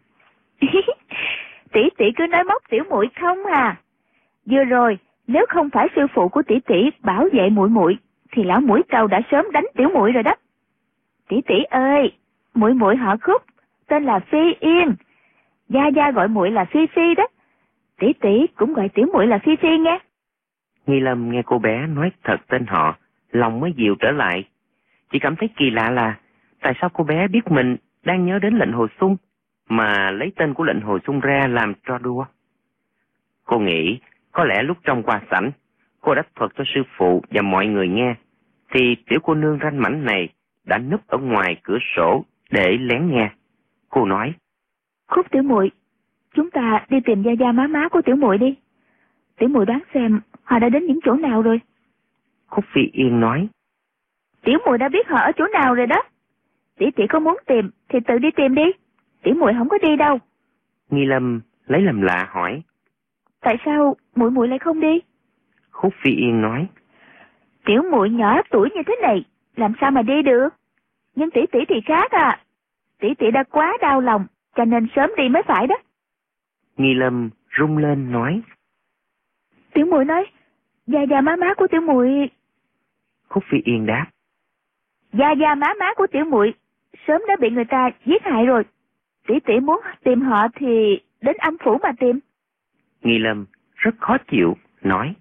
Tỷ tỷ cứ nói móc tiểu muội không à. Vừa rồi nếu không phải sư phụ của tỷ tỷ bảo vệ muội muội thì lão muỗi trâu đã sớm đánh tiểu muội rồi đó. Tỷ tỷ ơi, muội muội họ Khúc, tên là Phi Yên, gia gia gọi muội là Phi Phi đó. Tỷ tỷ cũng gọi tiểu muội là Phi Phi nghe. Nghi Lâm nghe cô bé nói thật tên họ, lòng mới dịu trở lại. Chỉ cảm thấy kỳ lạ là tại sao cô bé biết mình đang nhớ đến lệnh Hồ Xung mà lấy tên của lệnh Hồ Xung ra làm trò đùa. Cô nghĩ có lẽ lúc trong qua sảnh cô đã thuật cho sư phụ và mọi người nghe, thì tiểu cô nương ranh mảnh này đã núp ở ngoài cửa sổ để lén nghe. Cô nói: Khúc tiểu muội, chúng ta đi tìm gia gia má má của tiểu muội đi. Tiểu muội đoán xem họ đã đến những chỗ nào rồi. Khúc Phi Yên nói: Tiểu muội đã biết họ ở chỗ nào rồi đó. Tỷ tỷ có muốn tìm thì tự đi tìm đi, tiểu muội không có đi đâu. Nghi Lâm lấy làm lạ hỏi: Tại sao muội muội lại không đi? Khúc Phi Yên nói: Tiểu muội nhỏ tuổi như thế này làm sao mà đi được? Nhưng tỷ tỷ thì khác à, tỷ tỷ đã quá đau lòng cho nên sớm đi mới phải đó. Nghi Lâm rung lên nói: Tiểu muội nói gia gia má má của tiểu muội. Khúc Phi Yên đáp: Gia gia má má của tiểu muội sớm đã bị người ta giết hại rồi. Tỷ tỷ muốn tìm họ thì đến âm phủ mà tìm. Nghi Lâm rất khó chịu nói: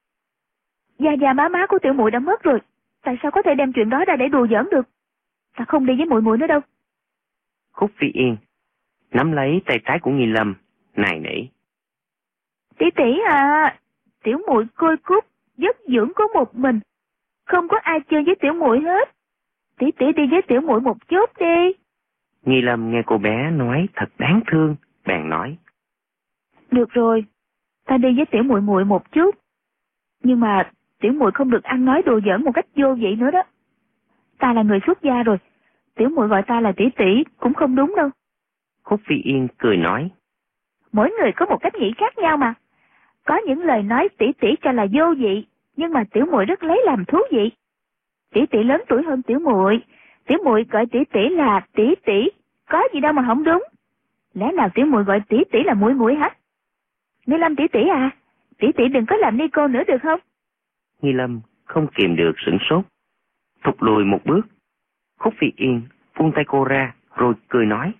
Gia gia má má của tiểu muội đã mất rồi, tại sao có thể đem chuyện đó ra để đùa giỡn được? Ta không đi với muội muội nữa đâu. Khúc Phi Yên nắm lấy tay trái của Nghi Lâm, nài nỉ: Tỷ tỷ à, tiểu muội côi cút vất dưỡng có một mình, không có ai chơi với tiểu muội hết. Tỷ tỷ đi với tiểu muội một chút đi. Nghi Lâm nghe cô bé nói thật đáng thương, bèn nói: Được rồi, ta đi với tiểu muội muội một chút. Nhưng mà tiểu muội không được ăn nói đùa giỡn một cách vô vị nữa đó. Ta là người xuất gia rồi, tiểu muội gọi ta là tỷ tỷ cũng không đúng đâu. Khúc Phi Yên cười nói: Mỗi người có một cách nghĩ khác nhau mà. Có những lời nói tỷ tỷ cho là vô vị, nhưng mà tiểu muội rất lấy làm thú vị. Tỷ tỷ lớn tuổi hơn tiểu muội, tiểu muội gọi tỷ tỷ là tỷ tỷ, có gì đâu mà không đúng. Lẽ nào tiểu muội gọi tỷ tỷ là muội muội hả? Nghi Lâm tỷ tỷ à, tỷ tỷ đừng có làm ni cô nữa được không? Nghi Lâm không kìm được sửng sốt, thụt lùi một bước. Khúc Phi Yên buông tay cô ra rồi cười nói: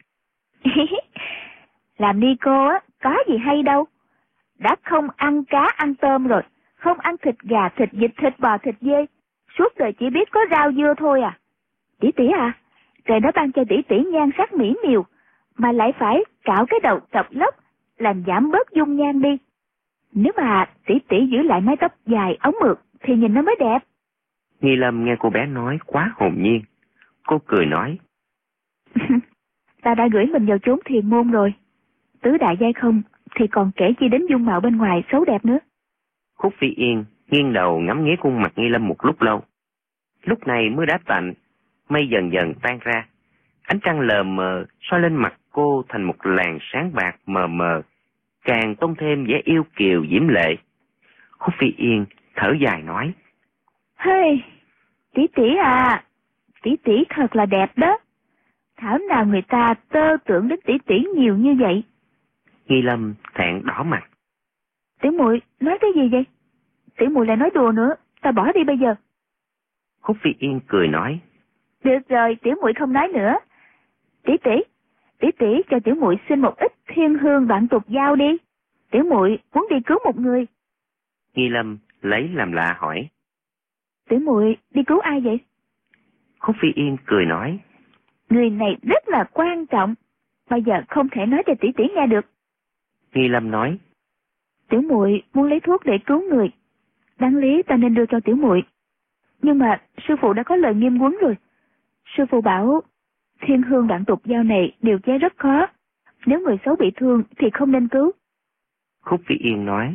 Làm ni cô á, có gì hay đâu. Đã không ăn cá ăn tôm rồi, không ăn thịt gà, thịt vịt, thịt bò, thịt dê, suốt đời chỉ biết có rau dưa thôi à. Tỷ tỷ à, trời đã ban cho tỷ tỷ nhan sắc mỹ miều, mà lại phải cạo cái đầu chọc lóc, làm giảm bớt dung nhan đi. Nếu mà tỷ tỷ giữ lại mái tóc dài ống mượt thì nhìn nó mới đẹp. Nghi Lâm nghe cô bé nói quá hồn nhiên. Cô cười nói: Ta đã gửi mình vào chốn thiền môn rồi. Tứ đại giai không thì còn kể chi đến dung mạo bên ngoài xấu đẹp nữa. Khúc Phi Yên nghiêng đầu ngắm nghía khuôn mặt Nghi Lâm một lúc lâu. Lúc này mưa đã tạnh, mây dần dần tan ra. Ánh trăng lờ mờ soi lên mặt cô thành một làn sáng bạc mờ mờ, càng tôn thêm vẻ yêu kiều diễm lệ. Khúc Phi Yên thở dài nói: Hey, tỷ tỷ à, tỷ tỷ thật là đẹp đó. Thảo nào người ta tơ tưởng đến tỷ tỷ nhiều như vậy. Nghi Lâm thẹn đỏ mặt. Tiểu muội nói cái gì vậy? Tiểu muội lại nói đùa nữa, ta bỏ đi bây giờ. Khúc Phi Yên cười nói: Được rồi, tiểu muội không nói nữa. Tỷ tỷ, tỷ tỷ cho tiểu muội xin một ít thiên hương đoạn tục giao đi. Tiểu muội muốn đi cứu một người. Nghi Lâm lấy làm lạ hỏi: Tiểu muội đi cứu ai vậy? Khúc Phi Yên cười nói: Người này rất là quan trọng, bây giờ không thể nói cho tỷ tỷ nghe được. Nghi Lâm nói: Tiểu muội muốn lấy thuốc để cứu người, đáng lý ta nên đưa cho tiểu muội. Nhưng mà sư phụ đã có lời nghiêm huấn rồi. Sư phụ bảo thiên hương đoạn tục giao này điều chế rất khó, nếu người xấu bị thương thì không nên cứu. Khúc Phi Yên nói: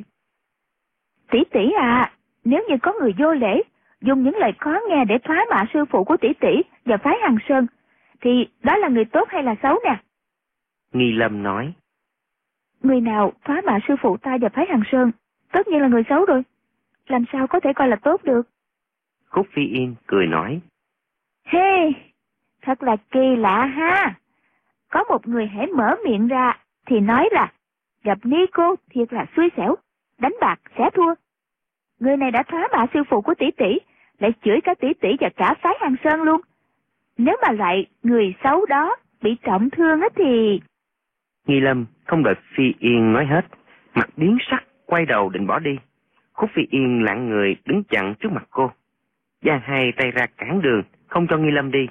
Tỷ tỷ à, nếu như có người vô lễ dùng những lời khó nghe để thoá mạ sư phụ của tỷ tỷ và phái Hằng Sơn, thì đó là người tốt hay là xấu nè? Nghi Lâm nói: Người nào phá mạ sư phụ ta và phái Hằng Sơn tất nhiên là người xấu rồi, làm sao có thể coi là tốt được. Khúc Phi Yên cười nói: Hey, thật là kỳ lạ ha. Có một người hãy mở miệng ra thì nói là gặp ni cô thiệt là xui xẻo, đánh bạc sẽ thua. Người này đã thoá mạ sư phụ của tỷ tỷ, lại chửi cả tỷ tỷ và cả phái Hằng Sơn luôn. Nếu mà lại người xấu đó bị trọng thương á thì... Nghi Lâm không đợi Phi Yên nói hết, mặt biến sắc quay đầu định bỏ đi. Khúc Phi Yên lặng người đứng chặn trước mặt cô, giang hai tay ra cản đường, không cho Nghi Lâm đi.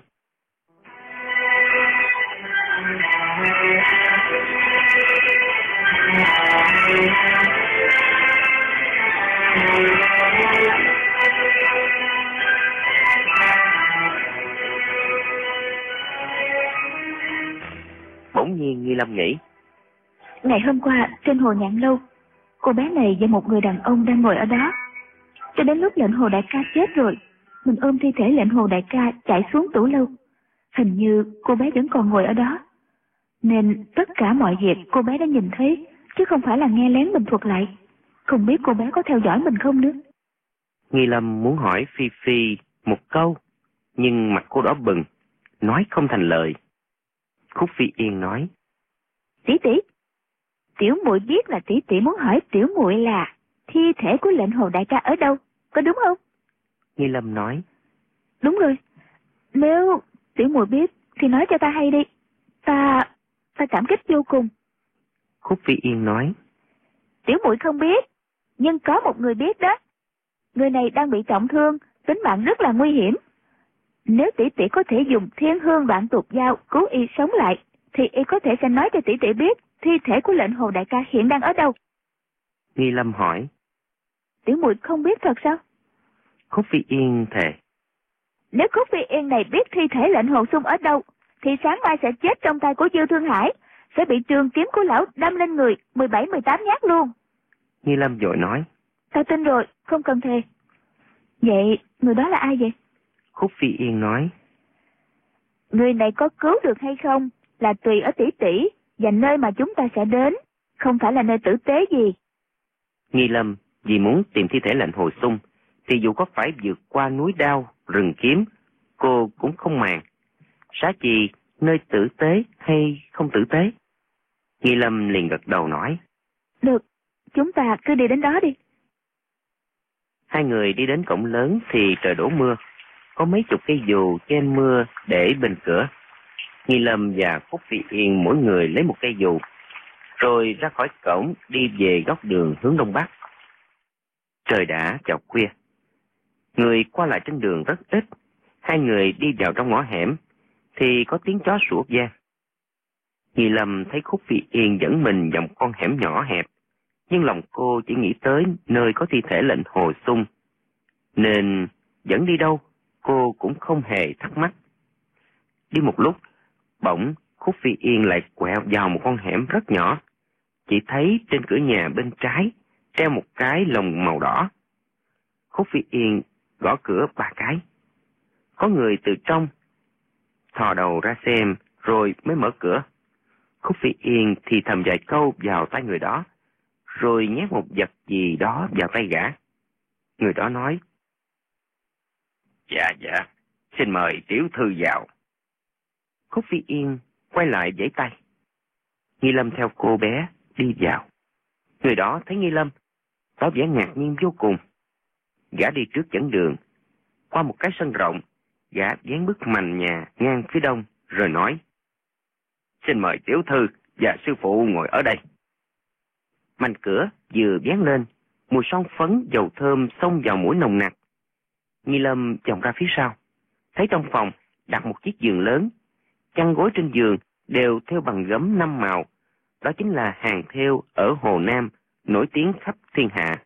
Bỗng nhiên Nghi Lâm nghĩ: Ngày hôm qua trên hồ Nhạn Lâu, cô bé này và một người đàn ông đang ngồi ở đó. Cho đến lúc lệnh hồ đại ca chết rồi, mình ôm thi thể lệnh hồ đại ca chạy xuống tủ lâu. Hình như cô bé vẫn còn ngồi ở đó. Nên tất cả mọi việc cô bé đã nhìn thấy, chứ không phải là nghe lén mình thuật lại. Không biết cô bé có theo dõi mình không nữa. Nghi Lâm muốn hỏi Phi Phi một câu, nhưng mặt cô đỏ bừng, nói không thành lời. Khúc Phi Yên nói: Tỷ tỷ, tiểu muội biết là tỷ tỷ muốn hỏi tiểu muội là thi thể của lệnh hồ đại ca ở đâu, có đúng không? Nghi Lâm nói: Đúng rồi. Nếu tiểu muội biết thì nói cho ta hay đi. Ta, ta cảm kích vô cùng. Khúc Phi Yên nói: Tiểu muội không biết, nhưng có một người biết đó. Người này đang bị trọng thương, tính mạng rất là nguy hiểm. Nếu tỷ tỷ có thể dùng thiên hương đoạn tục giao cứu y sống lại, thì y có thể sẽ nói cho tỷ tỷ biết thi thể của lệnh hồ đại ca hiện đang ở đâu. Nghi Lâm hỏi: Tiểu muội không biết thật sao? Khúc Phi Yên thề: Nếu Khúc Phi Yên này biết thi thể lệnh hồ sung ở đâu, thì sáng mai sẽ chết trong tay của Dư Thương Hải, sẽ bị trường kiếm của lão đâm lên người mười bảy mười tám nhát luôn. Nghi Lâm vội nói: Ta tin rồi, không cần thề. Vậy người đó là ai vậy? Khúc Phi Yên nói: Người này có cứu được hay không là tùy ở tỷ tỷ và nơi mà chúng ta sẽ đến, không phải là nơi tử tế gì. Nghi Lâm vì muốn tìm thi thể lệnh hồ sung, thì dù có phải vượt qua núi đao, rừng kiếm, cô cũng không màng. Xá chi nơi tử tế hay không tử tế? Nghi Lâm liền gật đầu nói: Được, chúng ta cứ đi đến đó đi. Hai người đi đến cổng lớn thì trời đổ mưa. Có mấy chục cây dù che mưa để bên cửa. Nghi Lâm và Khúc Phi Yên mỗi người lấy một cây dù, rồi ra khỏi cổng đi về góc đường hướng đông bắc. Trời đã chào khuya. Người qua lại trên đường rất ít. Hai người đi vào trong ngõ hẻm thì có tiếng chó sủa vang. Nghi Lâm thấy Khúc Phi Yên dẫn mình vào một con hẻm nhỏ hẹp, nhưng lòng cô chỉ nghĩ tới nơi có thi thể lệnh hồ sung, nên dẫn đi đâu cô cũng không hề thắc mắc. Đi một lúc, bỗng Khúc Phi Yên lại quẹo vào một con hẻm rất nhỏ. Chị thấy trên cửa nhà bên trái treo một cái lồng màu đỏ. Khúc Phi Yên gõ cửa ba cái. Có người từ trong thò đầu ra xem rồi mới mở cửa. Khúc Phi Yên thì thầm vài câu vào tay người đó, rồi nhét một vật gì đó vào tay gã. Người đó nói: Dạ dạ, xin mời tiểu thư vào. Khúc Phi Yên quay lại vẫy tay. Nghi Lâm theo cô bé đi vào. Người đó thấy Nghi Lâm, tỏ vẻ ngạc nhiên vô cùng. Gã đi trước dẫn đường. Qua một cái sân rộng, gã dán bức mành nhà ngang phía đông, rồi nói: Xin mời tiểu thư và sư phụ ngồi ở đây. Mành cửa vừa dán lên, mùi son phấn dầu thơm xông vào mũi nồng nặc. Nghi Lâm vòng ra phía sau, thấy trong phòng đặt một chiếc giường lớn. Chăn gối trên giường đều thêu bằng gấm năm màu. Đó chính là hàng thêu ở Hồ Nam, nổi tiếng khắp thiên hạ.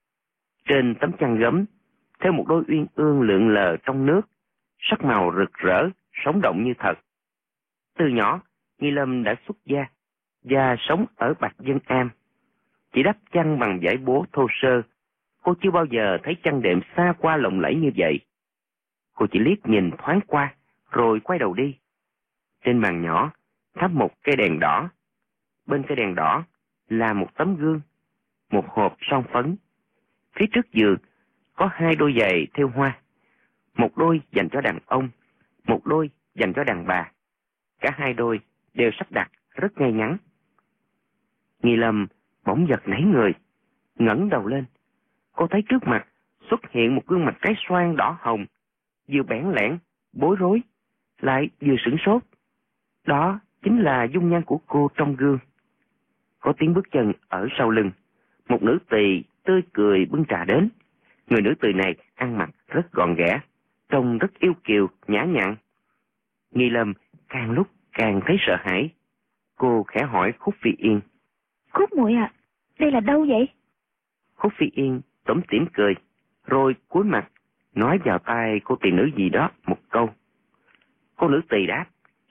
Trên tấm chăn gấm thêu một đôi uyên ương lượn lờ trong nước, sắc màu rực rỡ, sống động như thật. Từ nhỏ, Nghi Lâm đã xuất gia và sống ở Bạch Vân Am. Chỉ đắp chăn bằng vải bố thô sơ, cô chưa bao giờ thấy chăn đệm xa qua lộng lẫy như vậy. Cô chỉ liếc nhìn thoáng qua, rồi quay đầu đi. Trên bàn nhỏ thắp một cây đèn đỏ. Bên cây đèn đỏ là một tấm gương, một hộp son phấn. Phía trước giường có hai đôi giày thêu hoa, một đôi dành cho đàn ông, một đôi dành cho đàn bà. Cả hai đôi đều sắp đặt rất ngay ngắn. Nghi Lâm bỗng giật nảy người, ngẩng đầu lên. Cô thấy trước mặt xuất hiện một gương mặt trái xoan đỏ hồng, vừa bẽn lẽn, bối rối, lại vừa sửng sốt. Đó chính là dung nhan của cô trong gương. Có tiếng bước chân ở sau lưng. Một nữ tỳ tươi cười bưng trà đến. Người nữ tỳ này ăn mặc rất gọn ghẽ, trông rất yêu kiều, nhã nhặn. Nghi Lâm càng lúc càng thấy sợ hãi. Cô khẽ hỏi Khúc Phi Yên: Khúc muội à, đây là đâu vậy? Khúc Phi Yên tủm tỉm cười, rồi cúi mặt nói vào tai cô tỳ nữ gì đó một câu. Cô nữ tỳ đáp: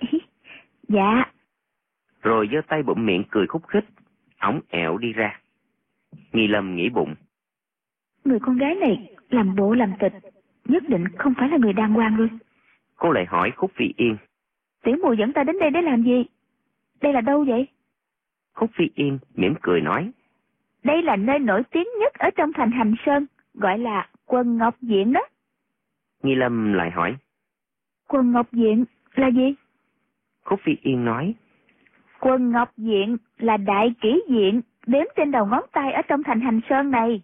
Dạ. Rồi giơ tay bụm miệng cười khúc khích, ổng ẹo đi ra. Nghi Lâm nghĩ bụng: Người con gái này làm bộ làm tịch, nhất định không phải là người đàng hoàng rồi. Cô lại hỏi Khúc Phi Yên: Tiểu muội dẫn ta đến đây để làm gì? Đây là đâu vậy? Khúc Phi Yên mỉm cười nói: Đây là nơi nổi tiếng nhất ở trong thành Hành Sơn, gọi là Quần Ngọc Viện đó. Nghi Lâm lại hỏi: Quần Ngọc Viện là gì? Khúc Phi Yên nói: Quần Ngọc Viện là đại kỷ viện đếm trên đầu ngón tay ở trong thành Hành Sơn này.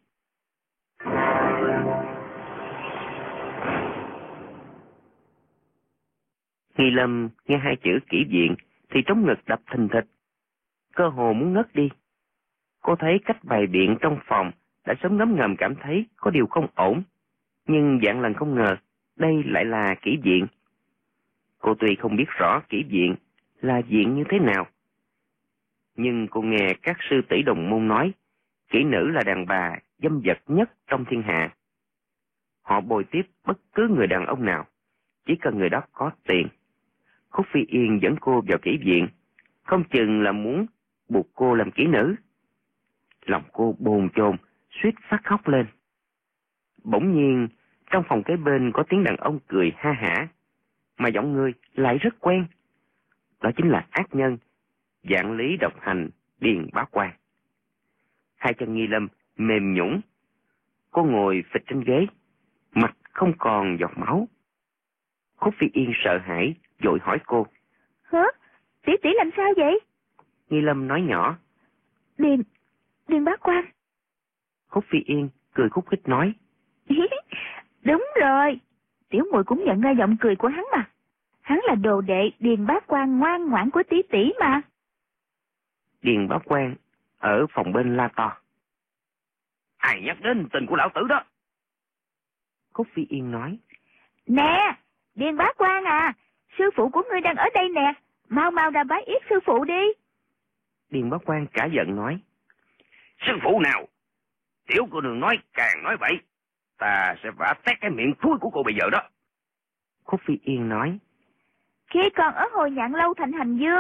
Nghi Lâm nghe hai chữ kỷ viện thì trống ngực đập thình thịch, cơ hồ muốn ngất đi. Cô thấy cách bày biện trong phòng đã sớm ngấm ngầm cảm thấy có điều không ổn, nhưng vạn lần không ngờ đây lại là kỷ viện. Cô tuy không biết rõ kỷ viện là viện như thế nào, nhưng cô nghe các sư tỷ đồng môn nói kỹ nữ là đàn bà dâm dật nhất trong thiên hạ. Họ bồi tiếp bất cứ người đàn ông nào, chỉ cần người đó có tiền. Khúc Phi Yên dẫn cô vào kỹ viện, không chừng là muốn buộc cô làm kỹ nữ. Lòng cô bồn chồn, suýt phát khóc lên. Bỗng nhiên, trong phòng kế bên có tiếng đàn ông cười ha hả, mà giọng người lại rất quen. Đó chính là ác nhân, vạn lý độc hành, Điền Bá Quang. Hai chân Nghi Lâm mềm nhũn. Cô ngồi phịch trên ghế, mặt không còn giọt máu. Khúc Phi Yên sợ hãi, vội hỏi cô: Hả? Tỷ tỷ làm sao vậy? Nghi Lâm nói nhỏ: Điền, Điền Bá Quang. Khúc Phi Yên cười khúc khích nói: Đúng rồi, tiểu muội cũng nhận ra giọng cười của hắn mà. Hắn là đồ đệ Điền Bá Quang ngoan ngoãn của tỷ tỷ mà. Điền Bá Quang ở phòng bên la to: Ai nhắc đến tình của lão tử đó? Khúc Phi Yên nói: Nè, Điền Bá Quang à, sư phụ của ngươi đang ở đây nè, mau mau ra bái yết sư phụ đi. Điền Bá Quang cả giận nói: Sư phụ nào? Tiểu cô nương nói càng nói bậy, ta sẽ vả tét cái miệng thúi của cô bây giờ đó. Khúc Phi Yên nói: Khi còn ở Hồi Nhạn Lâu thành Hành Dương,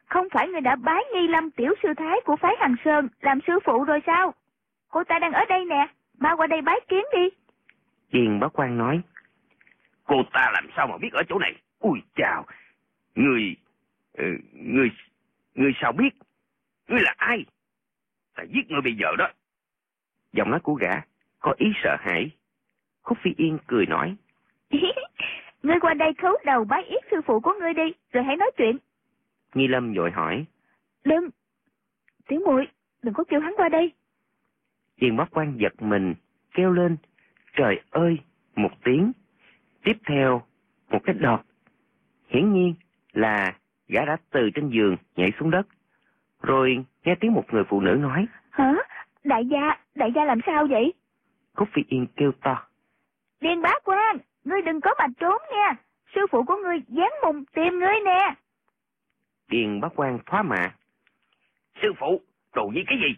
không phải ngươi đã bái Nghi Lâm tiểu sư thái của phái Hằng Sơn làm sư phụ rồi sao? Cô ta đang ở đây nè, mau qua đây bái kiến đi. Điền Bá Quang nói. Cô ta làm sao mà biết ở chỗ này? Ui chào, người, ừ, người, người sao biết? Ngươi là ai? Ta giết ngươi bây giờ đó. Giọng nói của gã có ý sợ hãi. Khúc Phi Yên cười nói. Ngươi qua đây khấu đầu bái yết sư phụ của ngươi đi, rồi hãy nói chuyện. Nghi Lâm vội hỏi. Đừng, tiểu muội, đừng có kêu hắn qua đây. Điền Bá Quang giật mình, kêu lên. Trời ơi, một tiếng. Tiếp theo, một cái đọt. Hiển nhiên là gã đã từ trên giường nhảy xuống đất. Rồi nghe tiếng một người phụ nữ nói. Hả? Đại gia, đại gia làm sao vậy? Khúc Phi Yên kêu to. Điền Bá Quang, ngươi đừng có mà trốn nha. Sư phụ của ngươi dán mùng tìm ngươi nè. Điền Bá Quang thoá mạ. Sư phụ, đồ gì cái gì?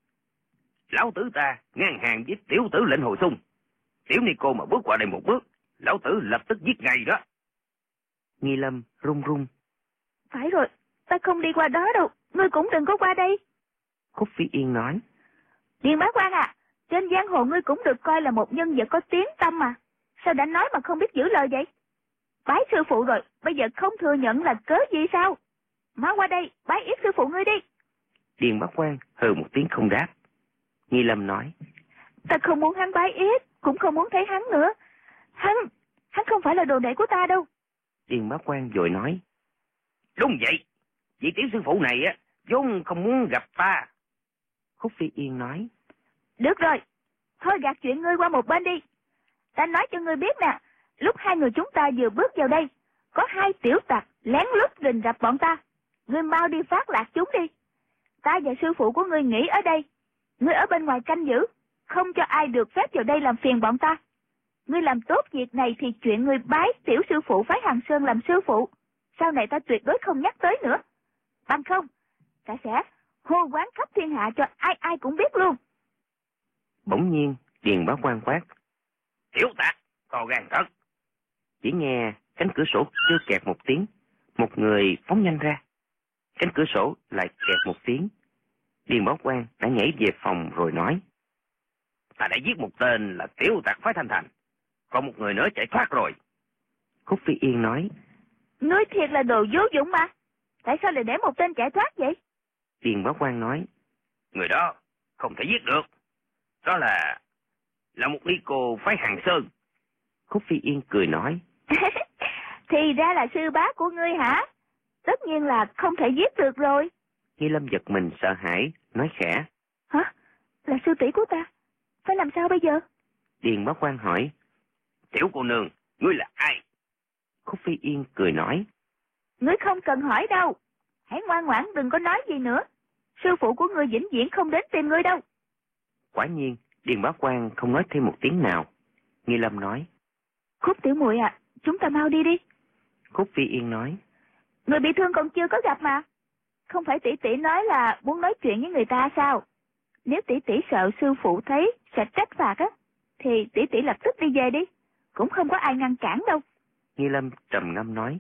Lão tử ta ngang hàng với tiểu tử lệnh Hồi Xung. Tiểu ni cô mà bước qua đây một bước, lão tử lập tức giết ngay đó. Nghi Lâm run run. Phải rồi, ta không đi qua đó đâu, ngươi cũng đừng có qua đây. Khúc Phi Yên nói. Điền Bá Quang à, trên giang hồ ngươi cũng được coi là một nhân vật có tiếng tâm mà. Sao đã nói mà không biết giữ lời vậy? Bái sư phụ rồi, bây giờ không thừa nhận là cớ gì sao? Mau qua đây, bái yết sư phụ ngươi đi. Điền Bá Quang hừ một tiếng không đáp. Nghi Lâm nói. Ta không muốn hắn bái yết, cũng không muốn thấy hắn nữa. Hắn, hắn không phải là đồ đệ của ta đâu. Điền Bá Quang vội nói. Đúng vậy, vị tiểu sư phụ này á, vốn không muốn gặp ta. Khúc Phi Yên nói. Được rồi, thôi gạt chuyện ngươi qua một bên đi. Ta nói cho ngươi biết nè, lúc hai người chúng ta vừa bước vào đây, có hai tiểu tặc lén lút rình rập bọn ta. Ngươi mau đi phát lạc chúng đi. Ta và sư phụ của ngươi nghỉ ở đây. Ngươi ở bên ngoài canh giữ, không cho ai được phép vào đây làm phiền bọn ta. Ngươi làm tốt việc này thì chuyện ngươi bái tiểu sư phụ phái Hằng Sơn làm sư phụ, sau này ta tuyệt đối không nhắc tới nữa. Bằng không, ta sẽ hô quán khắp thiên hạ cho ai ai cũng biết luôn. Bỗng nhiên, Điền Bá Quang quát. Tiểu tặc, to gan thật. Chỉ nghe cánh cửa sổ kêu kẹt một tiếng, một người phóng nhanh ra. Cánh cửa sổ lại kẹt một tiếng. Điền Bá Quang đã nhảy về phòng rồi nói. Ta đã giết một tên là tiểu tặc phái Thanh Thành, còn một người nữa chạy thoát rồi. Khúc Phi Yên nói. Ngươi thiệt là đồ vô dụng mà. Tại sao lại để một tên chạy thoát vậy? Điền Bá Quang nói. Người đó không thể giết được. Đó là là một ni cô phái Hằng Sơn. Khúc Phi Yên cười nói. Thì ra là sư bá của ngươi hả? Tất nhiên là không thể giết được rồi. Nghi Lâm giật mình sợ hãi, nói khẽ. Hả? Là sư tỷ của ta? Phải làm sao bây giờ? Điền Bá Quang hỏi. Tiểu cô nương, ngươi là ai? Khúc Phi Yên cười nói. Ngươi không cần hỏi đâu. Hãy ngoan ngoãn đừng có nói gì nữa. Sư phụ của ngươi vĩnh viễn không đến tìm ngươi đâu. Quả nhiên, Điền Bá Quang không nói thêm một tiếng nào. Nghi Lâm nói. Khúc tiểu muội à, chúng ta mau đi đi. Khúc Phi Yên nói. Người bị thương còn chưa có gặp mà. Không phải tỷ tỷ nói là muốn nói chuyện với người ta sao? Nếu tỷ tỷ sợ sư phụ thấy sẽ trách phạt á, thì tỷ tỷ lập tức đi về đi. Cũng không có ai ngăn cản đâu. Nghi Lâm trầm ngâm nói.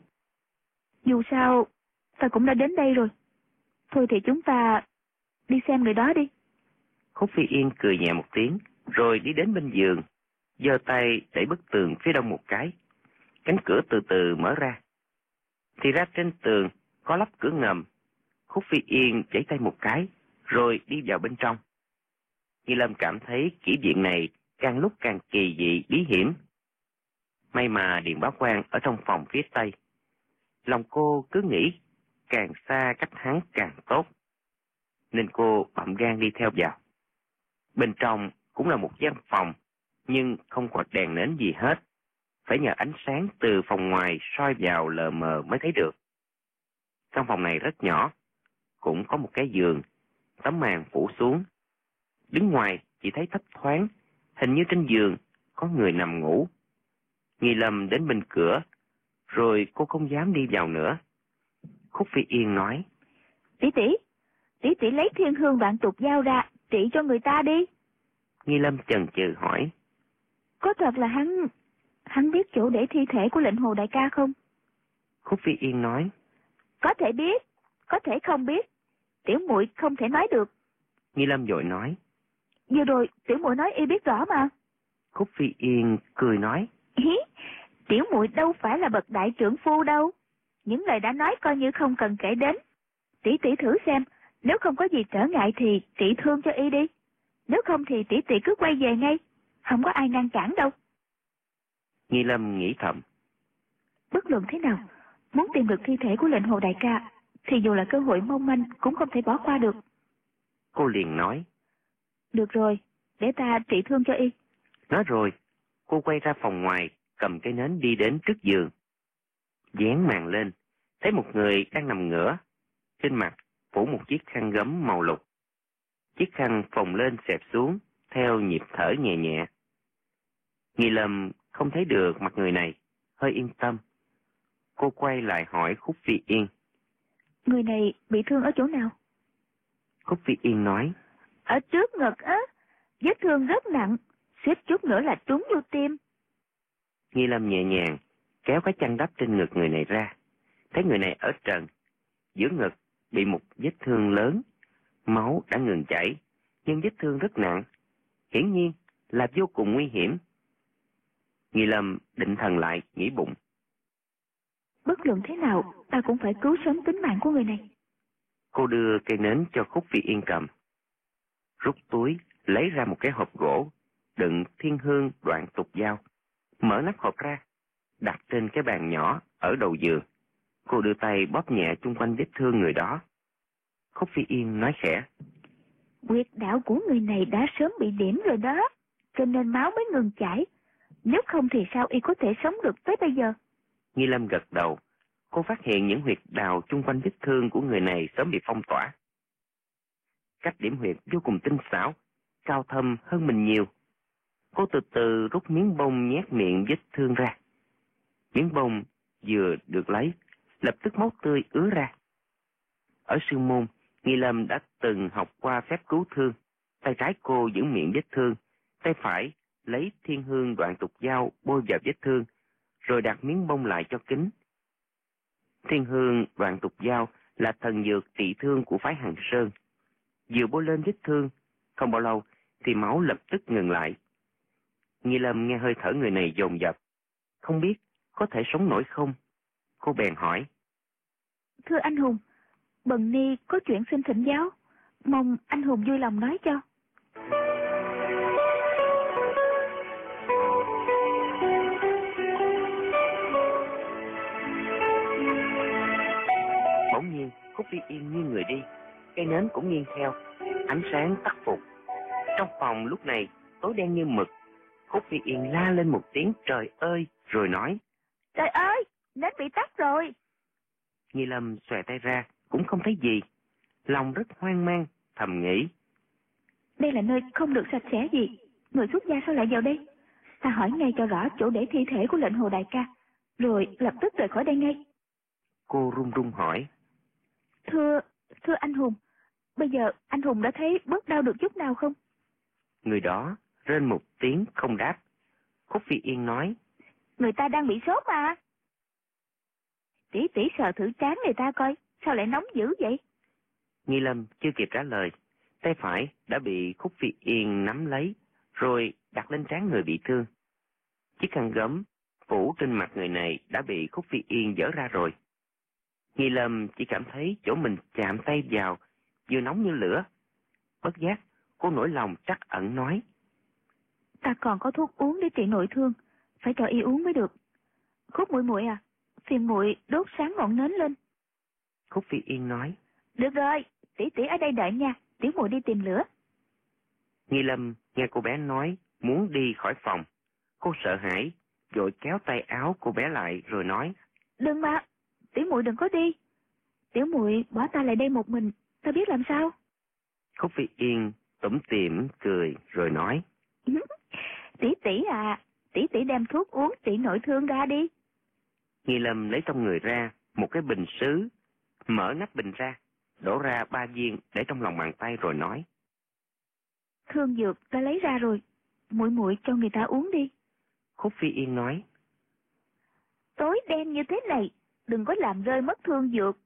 Dù sao, ta cũng đã đến đây rồi. Thôi thì chúng ta đi xem người đó đi. Khúc Phi Yên cười nhẹ một tiếng, rồi đi đến bên giường, giơ tay đẩy bức tường phía đông một cái. Cánh cửa từ từ mở ra. Thì ra trên tường có lắp cửa ngầm. Khúc Phi Yên chảy tay một cái, rồi đi vào bên trong. Nghi Lâm cảm thấy kỹ viện này càng lúc càng kỳ dị bí hiểm. May mà Điền Bá Quang ở trong phòng phía tây. Lòng cô cứ nghĩ càng xa cách hắn càng tốt, nên cô bặm gan đi theo vào. Bên trong cũng là một gian phòng, nhưng không có đèn nến gì hết. Phải nhờ ánh sáng từ phòng ngoài soi vào lờ mờ mới thấy được. Căn phòng này rất nhỏ, cũng có một cái giường, tấm màn phủ xuống. Đứng ngoài chỉ thấy thấp thoáng, hình như trên giường có người nằm ngủ. Nghi Lâm đến bên cửa, rồi cô không dám đi vào nữa. Khúc Phi Yên nói. Tỷ tỷ, tỷ tỷ lấy thiên hương vạn tục giao ra, trị cho người ta đi. Nghi Lâm chần chừ hỏi. Có thật là hắn, hắn biết chỗ để thi thể của lệnh Hồ đại ca không? Khúc Phi Yên nói. Có thể biết, có thể không biết. Tiểu muội không thể nói được. Nghi Lâm vội nói. Vừa rồi tiểu muội nói y biết rõ mà. Khúc Phi Yên cười nói. Ý, tiểu muội đâu phải là bậc đại trưởng phu đâu. Những lời đã nói coi như không cần kể đến. Tỷ tỷ thử xem, nếu không có gì trở ngại thì tỷ thương cho y đi. Nếu không thì tỷ tỷ cứ quay về ngay, không có ai ngăn cản đâu. Nghi Lâm nghĩ thầm. Bất luận thế nào, muốn tìm được thi thể của lệnh Hồ đại ca, thì dù là cơ hội mong manh cũng không thể bỏ qua được. Cô liền nói. Được rồi, để ta trị thương cho y. Nói rồi, cô quay ra phòng ngoài, cầm cái nến đi đến trước giường. Dán màn lên, thấy một người đang nằm ngửa. Trên mặt phủ một chiếc khăn gấm màu lục. Chiếc khăn phồng lên xẹp xuống, theo nhịp thở nhẹ nhẹ. Nghi Lâm không thấy được mặt người này, hơi yên tâm. Cô quay lại hỏi Khúc Phi Yên. Người này bị thương ở chỗ nào? Khúc Phi Yên nói. Ở trước ngực á, vết thương rất nặng, suýt chút nữa là trúng vô tim. Nghi Lâm nhẹ nhàng kéo cái chăn đắp trên ngực người này ra. Thấy người này ở trần, giữa ngực bị một vết thương lớn, máu đã ngừng chảy, nhưng vết thương rất nặng, hiển nhiên là vô cùng nguy hiểm. Nghi Lâm định thần lại, nghĩ bụng. Bất luận thế nào, ta cũng phải cứu sống tính mạng của người này. Cô đưa cây nến cho Khúc Phi Yên cầm. Rút túi, lấy ra một cái hộp gỗ, đựng thiên hương đoạn tục dao. Mở nắp hộp ra, đặt trên cái bàn nhỏ ở đầu giường. Cô đưa tay bóp nhẹ chung quanh vết thương người đó. Khúc Phi Yên nói khẽ. Huyệt đạo của người này đã sớm bị điểm rồi đó, cho nên máu mới ngừng chảy. Nếu không thì sao y có thể sống được tới bây giờ? Nghi Lâm gật đầu. Cô phát hiện những huyệt đạo chung quanh vết thương của người này sớm bị phong tỏa. Cách điểm huyệt vô cùng tinh xảo, cao thâm hơn mình nhiều. Cô từ từ rút miếng bông nhét miệng vết thương ra. Miếng bông vừa được lấy, lập tức máu tươi ứa ra. Ở sư môn, Nghi Lâm đã từng học qua phép cứu thương. Tay trái cô giữ miệng vết thương, tay phải lấy thiên hương đoạn tục dao bôi vào vết thương, rồi đặt miếng bông lại cho kín. Thiên hương đoạn tục dao là thần dược trị thương của phái Hằng Sơn. Vừa bôi lên vết thương, không bao lâu thì máu lập tức ngừng lại. Nghi Lâm nghe hơi thở người này dồn dập, không biết có thể sống nổi không. Cô bèn hỏi. Thưa anh Hùng, Bần Ni có chuyện xin thỉnh giáo, mong anh Hùng vui lòng nói cho. Bỗng nhiên Khúc Phi Yên nghiêng người đi, cây nến cũng nghiêng theo, ánh sáng tắt phục. Trong phòng lúc này tối đen như mực. Khúc Phi Yên la lên một tiếng trời ơi, rồi nói. Trời ơi, nến bị tắt rồi. Nghi Lâm xòe tay ra, cũng không thấy gì. Lòng rất hoang mang, thầm nghĩ. Đây là nơi không được sạch sẽ gì, người xuất gia sao lại vào đây? Ta hỏi ngay cho rõ chỗ để thi thể của lệnh Hồ đại ca, rồi lập tức rời khỏi đây ngay. Cô run run hỏi. Thưa, thưa anh Hùng, bây giờ anh Hùng đã thấy bớt đau được chút nào không? Người đó rên một tiếng không đáp. Khúc Phi Yên nói. Người ta đang bị sốt mà. Tỷ tỷ sờ thử trán người ta coi, sao lại nóng dữ vậy? Nghi Lâm chưa kịp trả lời, tay phải đã bị Khúc Phi Yên nắm lấy, rồi đặt lên trán người bị thương. Chiếc khăn gấm phủ trên mặt người này đã bị Khúc Phi Yên dỡ ra rồi. Nghi Lâm chỉ cảm thấy chỗ mình chạm tay vào vừa nóng như lửa. Bất giác cô nổi lòng trắc ẩn nói. Ta còn có thuốc uống để trị nội thương, phải cho y uống mới được. Khúc muội muội à, phiền muội đốt sáng ngọn nến lên. Khúc Phi Yên nói. Được rồi, tỷ tỷ ở đây đợi nha, tiểu muội đi tìm lửa. Nghi Lâm nghe cô bé nói muốn đi khỏi phòng. Cô sợ hãi, vội kéo tay áo cô bé lại rồi nói. Đừng mà, tiểu muội đừng có đi. Tiểu muội bỏ ta lại đây một mình, ta biết làm sao. Khúc Phi Yên tủm tỉm cười rồi nói. Tỷ tỷ à, tỷ tỷ đem thuốc uống trị nội thương ra đi. Nghi Lâm lấy trong người ra một cái bình sứ, mở nắp bình ra, đổ ra ba viên để trong lòng bàn tay rồi nói. Thương dược ta lấy ra rồi, muội muội cho người ta uống đi. Khúc Phi Yên nói. Tối đen như thế này, đừng có làm rơi mất thương dược.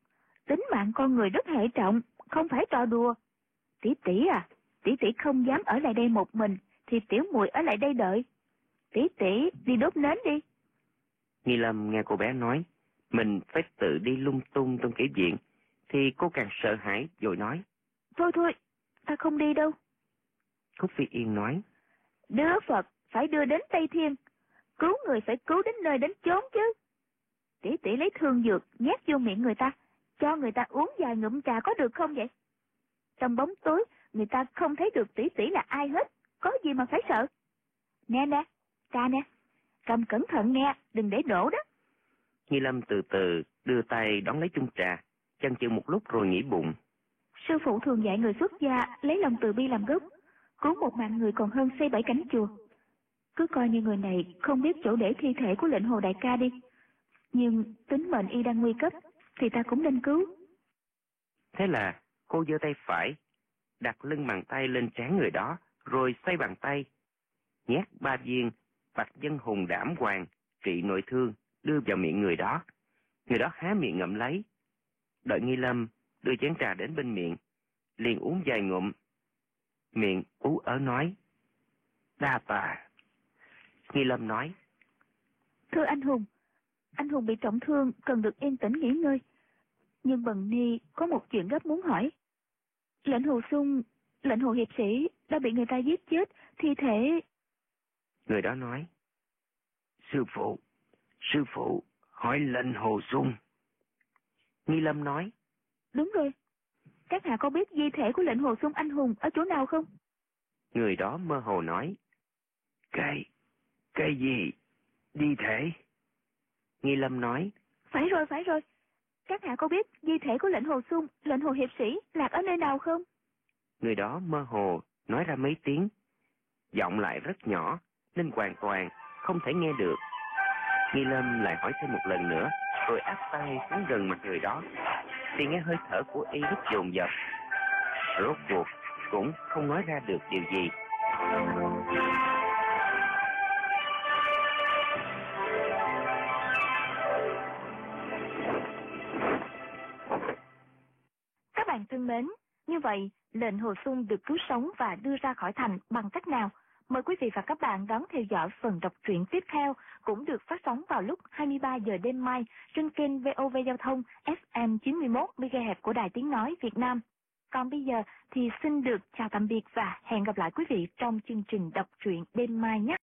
Tính mạng con người rất hệ trọng, không phải trò đùa. Tỷ tỷ à, tỷ tỷ không dám ở lại đây một mình, thì tiểu muội ở lại đây đợi. Tỷ tỷ đi đốt nến đi. Nghi Lâm nghe cô bé nói mình phải tự đi lung tung trong kỹ viện, thì cô càng sợ hãi rồi nói: Thôi thôi, ta không đi đâu. Khúc Phi Yên nói: Đưa Phật phải đưa đến Tây Thiên, cứu người phải cứu đến nơi đến chốn chứ. Tỷ tỷ lấy thương dược nhét vô miệng người ta, cho người ta uống vài ngụm trà có được không vậy? Trong bóng tối, người ta không thấy được tỷ tỷ là ai hết, có gì mà phải sợ. Nè nè, trà nè, cầm cẩn thận nghe, đừng để đổ đó. Nghi Lâm từ từ đưa tay đón lấy chung trà, chần chừ một lúc rồi nghĩ bụng: Sư phụ thường dạy người xuất gia lấy lòng từ bi làm gốc, cứu một mạng người còn hơn xây bảy cánh chùa. Cứ coi như người này không biết chỗ để thi thể của lệnh Hồ đại ca đi. Nhưng tính mệnh y đang nguy cấp thì ta cũng nên cứu. Thế là cô giơ tay phải đặt lưng bàn tay lên trán người đó, rồi xoay bàn tay nhét ba viên bạch dân hùng đảm hoàng trị nội thương đưa vào miệng người đó. Người đó há miệng ngậm lấy. Đợi Nghi Lâm đưa chén trà đến bên miệng, liền uống vài ngụm, miệng ú ớ nói: Đa tạ. Nghi Lâm nói: Thưa anh Hùng, anh Hùng bị trọng thương cần được yên tĩnh nghỉ ngơi. Nhưng Bần Ni có một chuyện gấp muốn hỏi. Lệnh Hồ Sung, lệnh Hồ hiệp sĩ đã bị người ta giết chết, thi thể... Người đó nói: Sư phụ, sư phụ hỏi lệnh Hồ Sung. Nghi Lâm nói: Đúng rồi, các hạ có biết di thể của lệnh Hồ Sung anh hùng ở chỗ nào không? Người đó mơ hồ nói: Cái, cái gì? Di thể? Nghi Lâm nói: Phải rồi, phải rồi. Các hạ có biết di thể của lệnh Hồ Sung, lệnh Hồ hiệp sĩ lạc ở nơi nào không? Người đó mơ hồ nói ra mấy tiếng, giọng lại rất nhỏ nên hoàn toàn không thể nghe được. Nghi Lâm lại hỏi thêm một lần nữa, rồi áp tay xuống gần mặt người đó, thì nghe hơi thở của y rất dồn dập. Rốt cuộc cũng không nói ra được điều gì. Các bạn thân mến, như vậy lệnh Hồ Sung được cứu sống và đưa ra khỏi thành bằng cách nào? Mời quý vị và các bạn đón theo dõi phần đọc truyện tiếp theo, cũng được phát sóng vào lúc hai mươi ba giờ đêm mai trên kênh vê o vê Giao thông ép em chín mươi mốt mê ga héc của Đài Tiếng Nói Việt Nam. Còn bây giờ thì xin được chào tạm biệt và hẹn gặp lại quý vị trong chương trình đọc truyện đêm mai nhé.